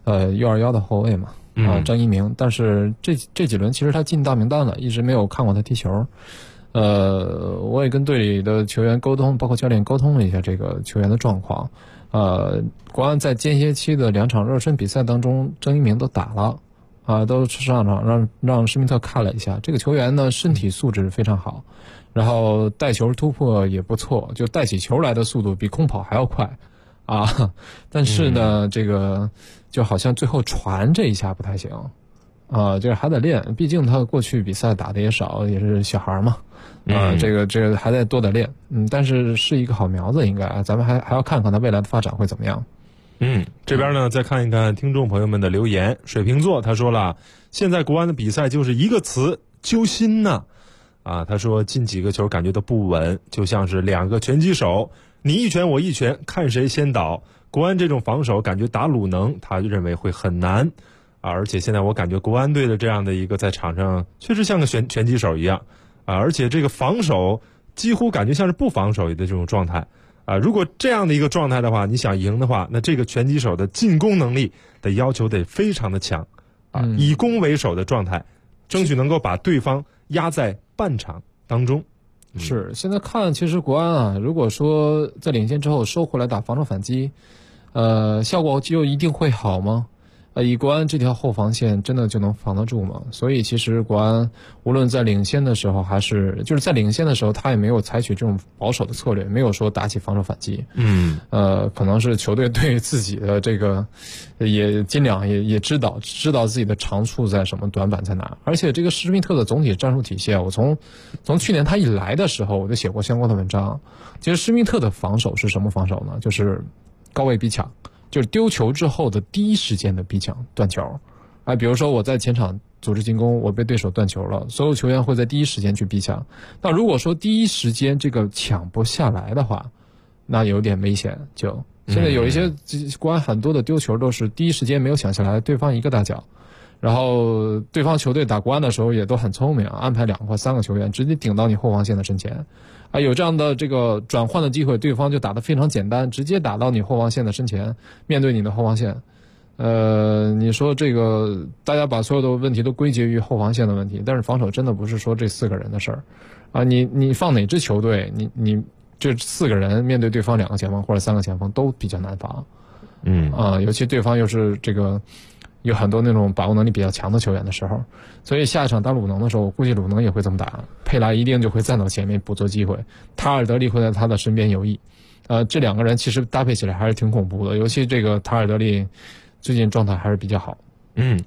K: U21的后卫嘛。张一鸣，但是这几轮其实他进大名单了，一直没有看过他踢球。我也跟队里的球员沟通，包括教练沟通了一下这个球员的状况。国安在间歇期的2场热身比赛当中，张一鸣都打了都上场让施密特看了一下，这个球员呢身体素质非常好，然后带球突破也不错，就带起球来的速度比空跑还要快但是呢这个就好像最后传这一下不太行就是还得练，毕竟他过去比赛打的也少，也是小孩嘛这个还得多得练但是是一个好苗子，应该咱们还要看看他未来的发展会怎么样。
J: 这边呢再看一看听众朋友们的留言。水瓶座他说了，现在国安的比赛就是一个词，揪心呐他说进几个球感觉都不稳，就像是2个拳击手，你一拳我一拳，看谁先倒。国安这种防守感觉打鲁能他认为会很难而且现在我感觉国安队的这样的一个在场上确实像个拳击手一样而且这个防守几乎感觉像是不防守的这种状态如果这样的一个状态的话，你想赢的话，那这个拳击手的进攻能力的要求得非常的强以攻为守的状态，争取能够把对方压在半场当中。
K: 是，现在看其实国安如果说在领先之后收回来打防守反击效果就一定会好吗？以国安这条后防线真的就能防得住吗？所以其实国安无论在领先的时候还是就是在领先的时候，他也没有采取这种保守的策略，没有说打起防守反击可能是球队对自己的这个也尽量也知道自己的长处在什么，短板在哪。而且这个施密特的总体战术体系我从去年他一来的时候我就写过相关的文章。其实施密特的防守是什么防守呢？就是高位逼抢，就是丢球之后的第一时间的逼抢断球比如说我在前场组织进攻，我被对手断球了，所有球员会在第一时间去逼抢。那如果说第一时间这个抢不下来的话，那有点危险。就现在有一些国安很多的丢球都是第一时间没有抢下来，对方一个大脚，然后对方球队打国安的时候也都很聪明，安排2或3个球员直接顶到你后防线的身前有这样的这个转换的机会，对方就打得非常简单，直接打到你后防线的身前，面对你的后防线你说这个大家把所有的问题都归结于后防线的问题，但是防守真的不是说这4个人的事儿你放哪支球队，你这4个人面对对方2个前锋或者3个前锋都比较难防尤其对方又是这个有很多那种把握能力比较强的球员的时候，所以下一场打鲁能的时候，我估计鲁能也会这么打，佩莱一定就会站到前面捕捉机会，塔尔德利会在他的身边游弋这2个人其实搭配起来还是挺恐怖的，尤其这个塔尔德利最近状态还是比较好。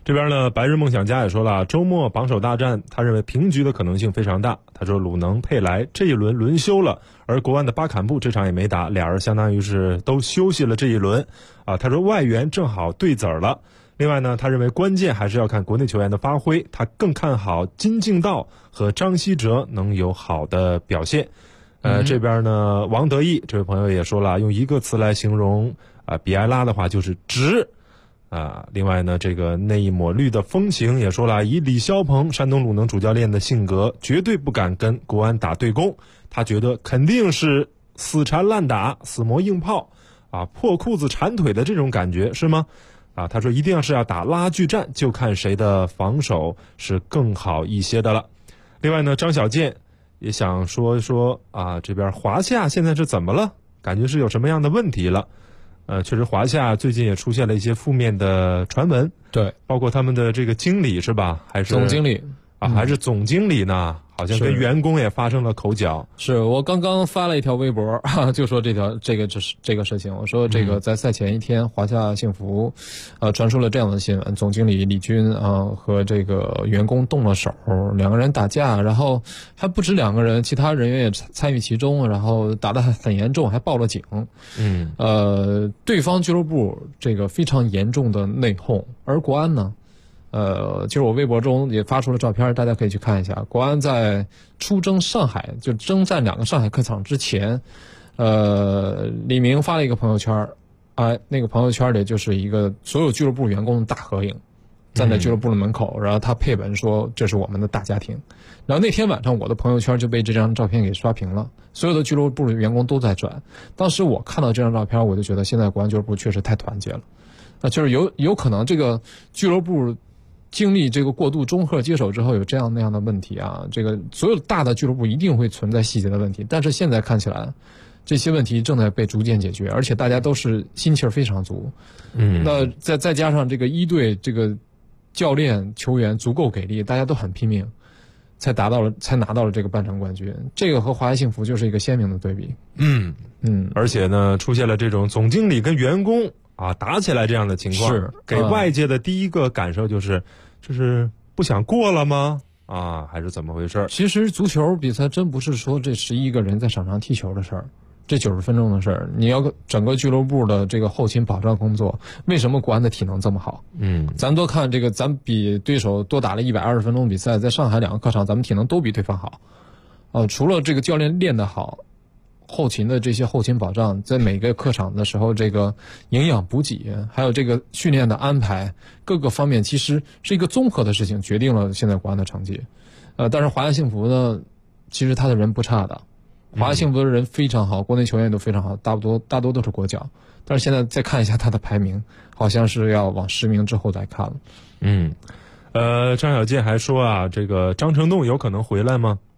J: 这边呢，白日梦想家也说了，周末榜首大战，他认为平局的可能性非常大。他说鲁能、佩莱这一轮轮休了，而国安的巴坎布这场也没打，俩人相当于是都休息了这一轮啊。他说外援正好对子儿了。另外呢，他认为关键还是要看国内球员的发挥，他更看好金敬道和张稀哲能有好的表现。这边呢，王德义这位朋友也说了，用一个词来形容比埃拉的话就是直。另外呢，这个那一抹绿的风情也说了，以李霄鹏山东鲁能主教练的性格，绝对不敢跟国安打对攻，他觉得肯定是死缠烂打、死磨硬泡破裤子缠腿的这种感觉，是吗？他说一定是要打拉锯战，就看谁的防守是更好一些的了。另外呢，张小健也想说这边华夏现在是怎么了？感觉是有什么样的问题了？确实华夏最近也出现了一些负面的传闻，
K: 对，
J: 包括他们的这个经理是吧？还是
K: 总经理
J: 还是总经理呢？好像跟员工也发生了口角。
K: 是我刚刚发了一条微博，就说这个事情。我说这个在赛前一天，华夏幸福，传出了这样的新闻：总经理李军和这个员工动了手，两个人打架，然后还不止两个人，其他人员也参与其中，然后打得很严重，还报了警。对方俱乐部这个非常严重的内讧，而国安呢？其实我微博中也发出了照片，大家可以去看一下。国安在出征上海，就征战2个上海客场之前，李明发了一个朋友圈，那个朋友圈里就是一个所有俱乐部员工的大合影，站在俱乐部的门口，然后他配文说这是我们的大家庭。然后那天晚上我的朋友圈就被这张照片给刷屏了，所有的俱乐部的员工都在转。当时我看到这张照片，我就觉得现在国安俱乐部确实太团结了。就是有可能这个俱乐部经历这个过度中赫接手之后有这样那样的问题这个所有大的俱乐部一定会存在细节的问题，但是现在看起来这些问题正在被逐渐解决，而且大家都是心气儿非常足。那再加上这个一队这个教练球员足够给力，大家都很拼命，才拿到了这个半程冠军。这个和华夏幸福就是一个鲜明的对比。
J: 而且呢，出现了这种总经理跟员工打起来这样的情况，
K: 是
J: 给外界的第一个感受就是不想过了吗？还是怎么回事？
K: 其实足球比赛真不是说这11个人在场上踢球的事儿，这90分钟的事儿，你要整个俱乐部的这个后勤保障工作。为什么国安的体能这么好？咱多看这个，咱比对手多打了120分钟比赛，在上海2个客场，咱们体能都比对方好。除了这个教练练得好，后勤的这些后勤保障，在每个客场的时候，这个营养补给，还有这个训练的安排，各个方面其实是一个综合的事情，决定了现在国安的成绩。但是华夏幸福呢，其实他的人不差的，华夏幸福的人非常好，国内球员都非常好，大多都是国脚。但是现在再看一下他的排名，好像是要往10名之后再看了。
J: 张小健还说这个张成栋有可能回来吗？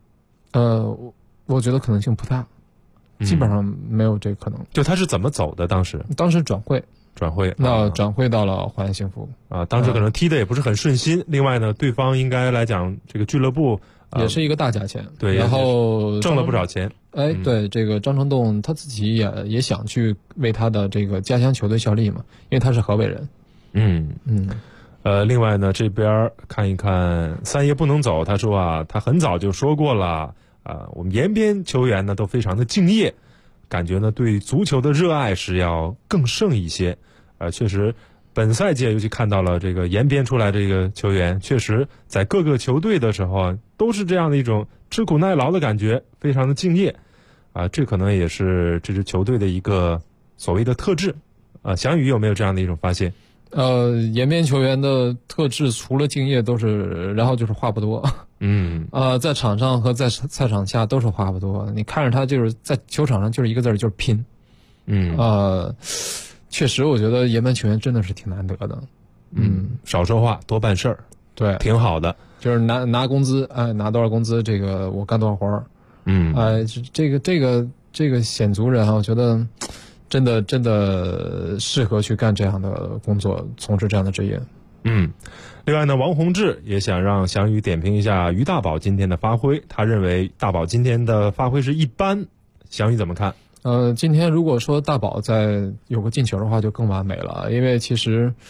K: 我觉得可能性不大。基本上没有这个可能。
J: 就他是怎么走的？当时
K: 转会，
J: 那
K: 转会到了华夏幸福
J: 当时可能踢的也不是很顺心。另外呢，对方应该来讲，这个俱乐部
K: 也是一个大价钱，
J: 对，
K: 然后
J: 挣了不少钱。
K: 对，这个张成栋他自己也想去为他的这个家乡球队效力嘛，因为他是河北人。
J: 另外呢，这边看一看三爷不能走，他说他很早就说过了。我们延边球员呢都非常的敬业，感觉呢对足球的热爱是要更盛一些。确实，本赛季尤其看到了这个延边出来这个球员，确实在各个球队的时候都是这样的一种吃苦耐劳的感觉，非常的敬业。这可能也是这支球队的一个所谓的特质。翔宇有没有这样的一种发现？
K: 延边球员的特质除了敬业然后就是话不多。在场上和在赛场下都是话不多，你看着他就是在球场上就是一个字就是拼。确实我觉得延边球员真的是挺难得的。
J: 少说话多办事儿，
K: 对，
J: 挺好的。
K: 就是拿工资，拿多少工资，这个我干多少活儿。这个显族人我觉得真的适合去干这样的工作，从事这样的职业。
J: 另外呢，王洪志也想让翔宇点评一下于大宝今天的发挥。他认为大宝今天的发挥是一般，翔宇怎么看？
K: 今天如果说大宝再有个进球的话，就更完美了。因为其实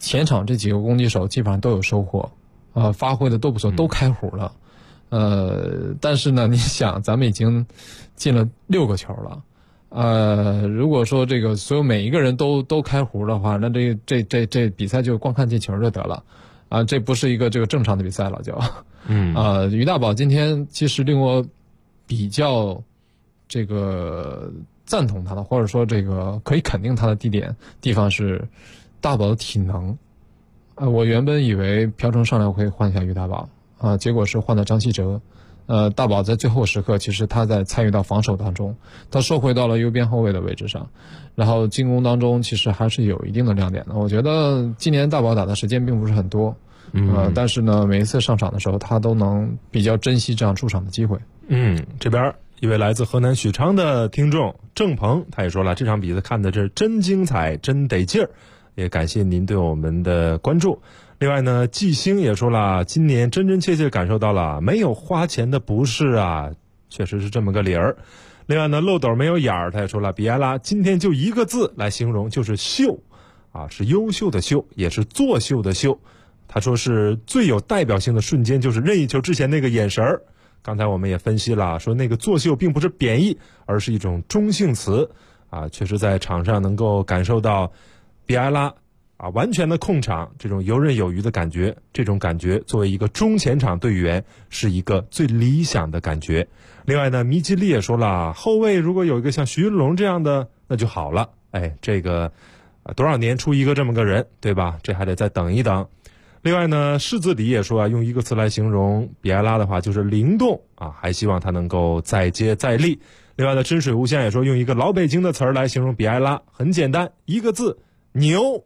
K: 前场这几个攻击手基本上都有收获，发挥的都不错，都开胡了。但是呢，你想，咱们已经进了6个球了，如果说这个所有每一个人都开胡的话，那这比赛就光看进球就得了，这不是一个这个正常的比赛了就。于大宝今天其实令我比较这个赞同他的，或者说这个可以肯定他的地方是大宝的体能。我原本以为朴成上来可以换一下于大宝，结果是换了张稀哲。大宝在最后时刻，其实他在参与到防守当中，他收回到了右边后卫的位置上，然后进攻当中其实还是有一定的亮点的。我觉得今年大宝打的时间并不是很多，但是呢，每一次上场的时候，他都能比较珍惜这样出场的机会。
J: 这边一位来自河南许昌的听众郑鹏，他也说了，这场比赛看的这真精彩，真得劲儿，也感谢您对我们的关注。另外呢，季星也说了，今年真真切切感受到了没有花钱的不是啊，确实是这么个理儿。另外呢，漏斗没有眼儿，他也说了，比埃拉今天就一个字来形容，就是秀是优秀的秀，也是作秀的秀。他说是最有代表性的瞬间就是任意球之前那个眼神儿。刚才我们也分析了，说那个作秀并不是贬义，而是一种中性词确实在场上能够感受到比埃拉完全的控场，这种游刃有余的感觉，这种感觉作为一个中前场队员是一个最理想的感觉。另外呢，米基利也说了，后卫如果有一个像徐云龙这样的那就好了。这个多少年出一个这么个人，对吧？这还得再等一等。另外呢，世子里也说用一个词来形容比埃拉的话就是灵动还希望他能够再接再厉。另外呢，真水无限也说用一个老北京的词儿来形容比埃拉，很简单，一个字，牛。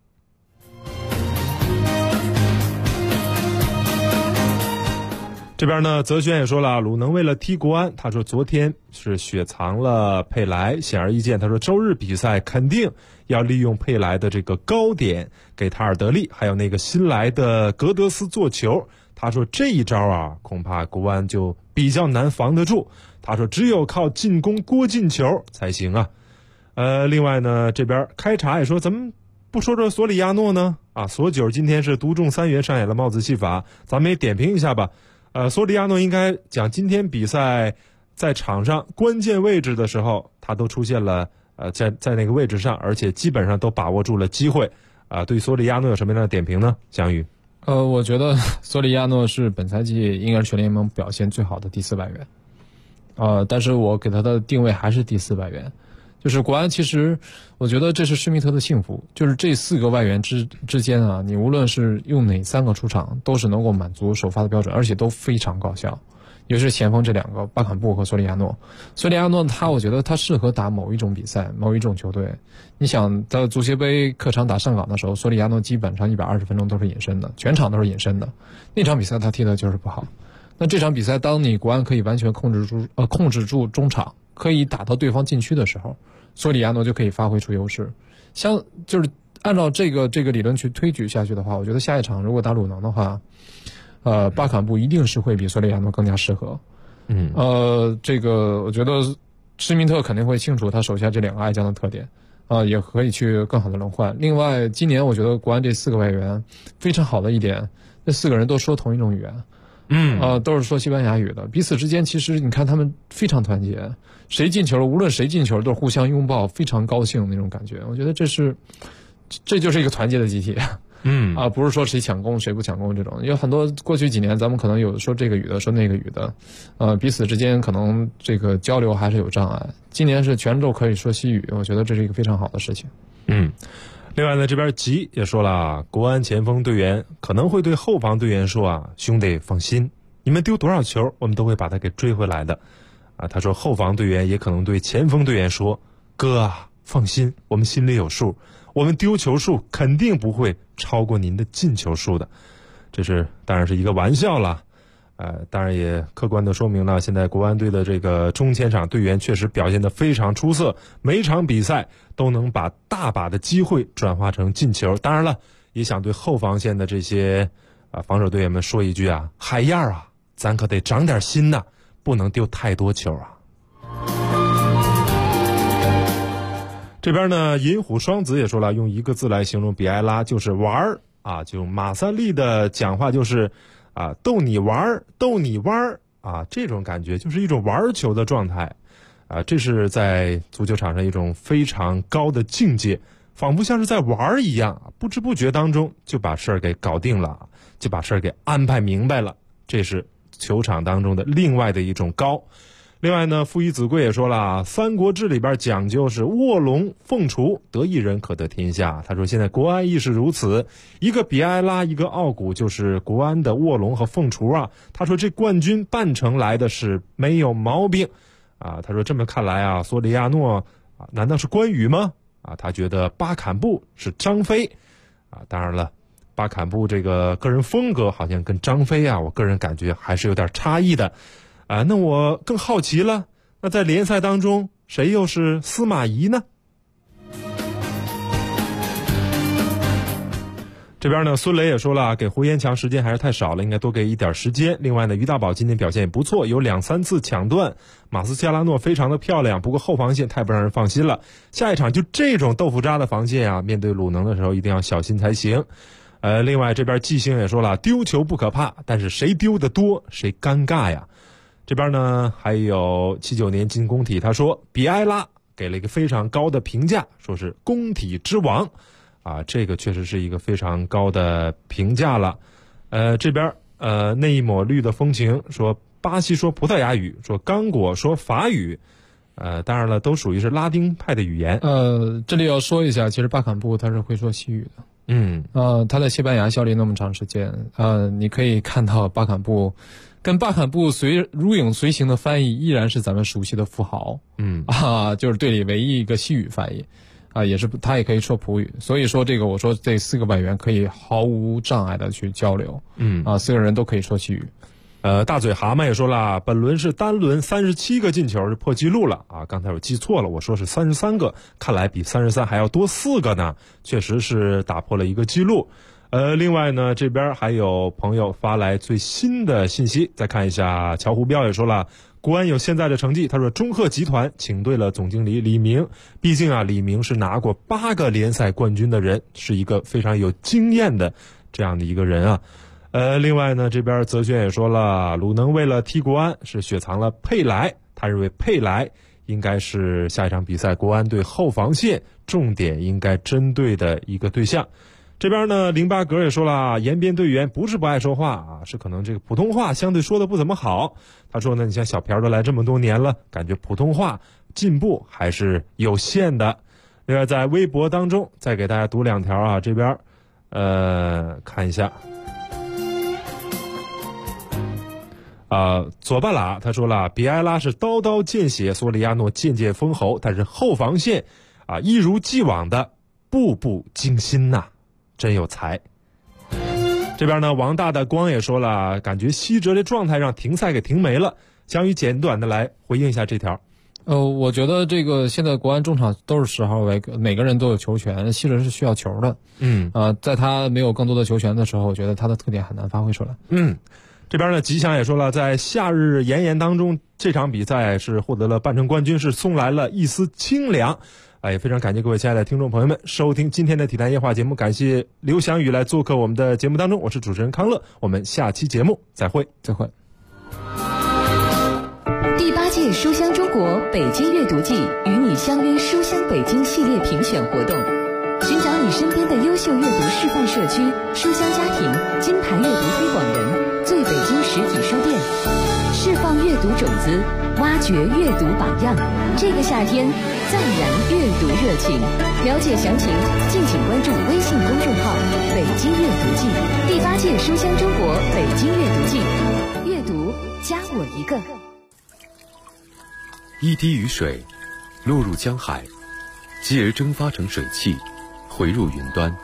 J: 这边呢，泽轩也说了，鲁能为了踢国安，他说昨天是雪藏了佩莱，显而易见，他说周日比赛肯定要利用佩莱的这个高点给塔尔德利还有那个新来的格德斯做球。他说这一招恐怕国安就比较难防得住，他说只有靠进攻多进球才行啊。另外呢，这边开茶也说，咱们不说说索里亚诺呢？索九今天是独中3元上演了帽子戏法，咱们也点评一下吧。索里亚诺应该讲今天比赛在场上关键位置的时候，他都出现了在那个位置上，而且基本上都把握住了机会对于索里亚诺有什么样的点评呢？翔宇。
K: 我觉得索里亚诺是本赛季应该是全联盟表现最好的第4外援，但是我给他的定位还是第4外援。就是国安其实我觉得这是施密特的幸福，就是这4个外援之间你无论是用哪3个出场都是能够满足首发的标准，而且都非常高效。尤其是前锋这2个巴坎布和索里亚诺，我觉得他适合打某一种比赛某一种球队。你想在足协杯客场打上港的时候，索里亚诺基本上120分钟都是隐身的，全场都是隐身的，那场比赛他踢的就是不好。那这场比赛当你国安可以完全控制住中场，可以打到对方禁区的时候，索里亚诺就可以发挥出优势。就是按照这个理论去推举下去的话，我觉得下一场如果打鲁能的话，巴坎布一定是会比索里亚诺更加适合。这个我觉得施密特肯定会清楚他手下这2个爱将的特点，也可以去更好的轮换。另外，今年我觉得国安这4个外援非常好的一点，这4个人都说同一种语言，都是说西班牙语的，彼此之间其实你看他们非常团结，谁进球了，无论谁进球都是互相拥抱，非常高兴那种感觉。我觉得这就是一个团结的集体。不是说谁抢攻谁不抢攻这种，有很多过去几年咱们可能有说这个语的说那个语的，彼此之间可能这个交流还是有障碍。今年是全都可以说西语，我觉得这是一个非常好的事情。
J: 另外呢，这边吉也说了，国安前锋队员可能会对后防队员说兄弟放心，你们丢多少球我们都会把它给追回来的。他说后防队员也可能对前锋队员说，哥放心，我们心里有数，我们丢球数肯定不会超过您的进球数的。这当然是一个玩笑了，当然也客观的说明了现在国安队的这个中前场队员确实表现得非常出色，每场比赛都能把大把的机会转化成进球。当然了，也想对后防线的这些防守队员们说一句海燕咱可得长点心呐，不能丢太多球。 这边呢，银虎双子也说了，用一个字来形容比埃拉就是玩儿啊，就马三立的讲话就是啊，逗你玩儿，逗你玩儿啊，这种感觉就是一种玩球的状态啊，这是在足球场上一种非常高的境界，仿佛像是在玩一样，不知不觉当中就把事儿给搞定了，就把事儿给安排明白了，这是球场当中的另外的一种高。另外呢，傅一子贵也说了，《三国志》里边讲究是卧龙凤雏，得一人可得天下。他说现在国安亦是如此，一个比埃拉，一个奥古，就是国安的卧龙和凤雏啊。他说这冠军半程来的是没有毛病啊。他说这么看来啊，索里亚诺啊，难道是关羽吗？啊，他觉得巴坎布是张飞啊。当然了，巴坎布这个个人风格好像跟张飞啊，我个人感觉还是有点差异的。啊，那我更好奇了，那在联赛当中谁又是司马懿呢？这边呢，孙磊也说了，给胡延强时间还是太少了，应该多给一点时间。另外呢，于大宝今天表现也不错，有2-3次抢断，马斯切拉诺非常的漂亮，不过后防线太不让人放心了。下一场就这种豆腐渣的防线啊，面对鲁能的时候一定要小心才行。另外这边季星也说了，丢球不可怕，但是谁丢的多谁尴尬呀。这边呢还有79年进攻体，他说比埃拉给了一个非常高的评价，说是攻体之王啊，这个确实是一个非常高的评价了。这边那一抹绿的风情说巴西说葡萄牙语，说刚果说法语，当然了都属于是拉丁派的语言。
K: 这里要说一下，其实巴坎布他是会说西语的。他在西班牙效力那么长时间，你可以看到巴坎布跟巴坎布如影随形的翻译依然是咱们熟悉的富豪，就是队里唯一一个西语翻译，也是他也可以说葡语，所以说这个我说这4个外援可以毫无障碍的去交流，4个人都可以说西语。
J: 大嘴蛤蟆也说了，本轮是单轮37个进球是破纪录了啊！刚才我记错了，我说是33个，看来比33还要多4个呢，确实是打破了一个纪录。另外呢，这边还有朋友发来最新的信息，再看一下，乔胡彪也说了，国安有现在的成绩。他说中赫集团请对了总经理李明，毕竟啊，李明是拿过8个联赛冠军的人，是一个非常有经验的这样的一个人啊。另外呢，这边泽轩也说了，鲁能为了踢国安是雪藏了佩莱，他认为佩莱应该是下一场比赛国安队后防线重点应该针对的一个对象。这边呢，08格也说了，延边队员不是不爱说话啊，是可能这个普通话相对说的不怎么好。他说呢，你像小朴都来这么多年了，感觉普通话进步还是有限的。另外在微博当中再给大家读2条啊，这边看一下。左半拉他说了，比埃拉是刀刀见血，索里亚诺渐渐封喉，但是后防线一如既往的步步惊心呐，真有才。这边呢，王大的光也说了，感觉西哲的状态让停赛给停没了。江宇简短的来回应一下这条。
K: 我觉得这个现在国安中场都是10号位，每个人都有球权，西哲是需要球的。在他没有更多的球权的时候，我觉得他的特点很难发挥出来。
J: 这边呢，吉祥也说了，在夏日炎炎当中，这场比赛是获得了半程冠军，是送来了一丝清凉。也非常感谢各位亲爱的听众朋友们收听今天的体坛夜话节目，感谢刘翔宇来做客我们的节目当中，我是主持人康乐，我们下期节目再会。
H: 第8届书香中国北京阅读季与你相约书香北京系列评选活动，寻找你身边的优秀阅读示范社区、书香家庭、金牌阅读推广人，最北京实体书店，释放阅读种子，挖掘阅读榜样。这个夏天再燃阅读热情，了解详情敬请关注微信公众号北京阅读季。第8届书香中国北京阅读季，阅读加我一个。
G: 一滴雨水落入江海，继而蒸发成水汽，回入云端。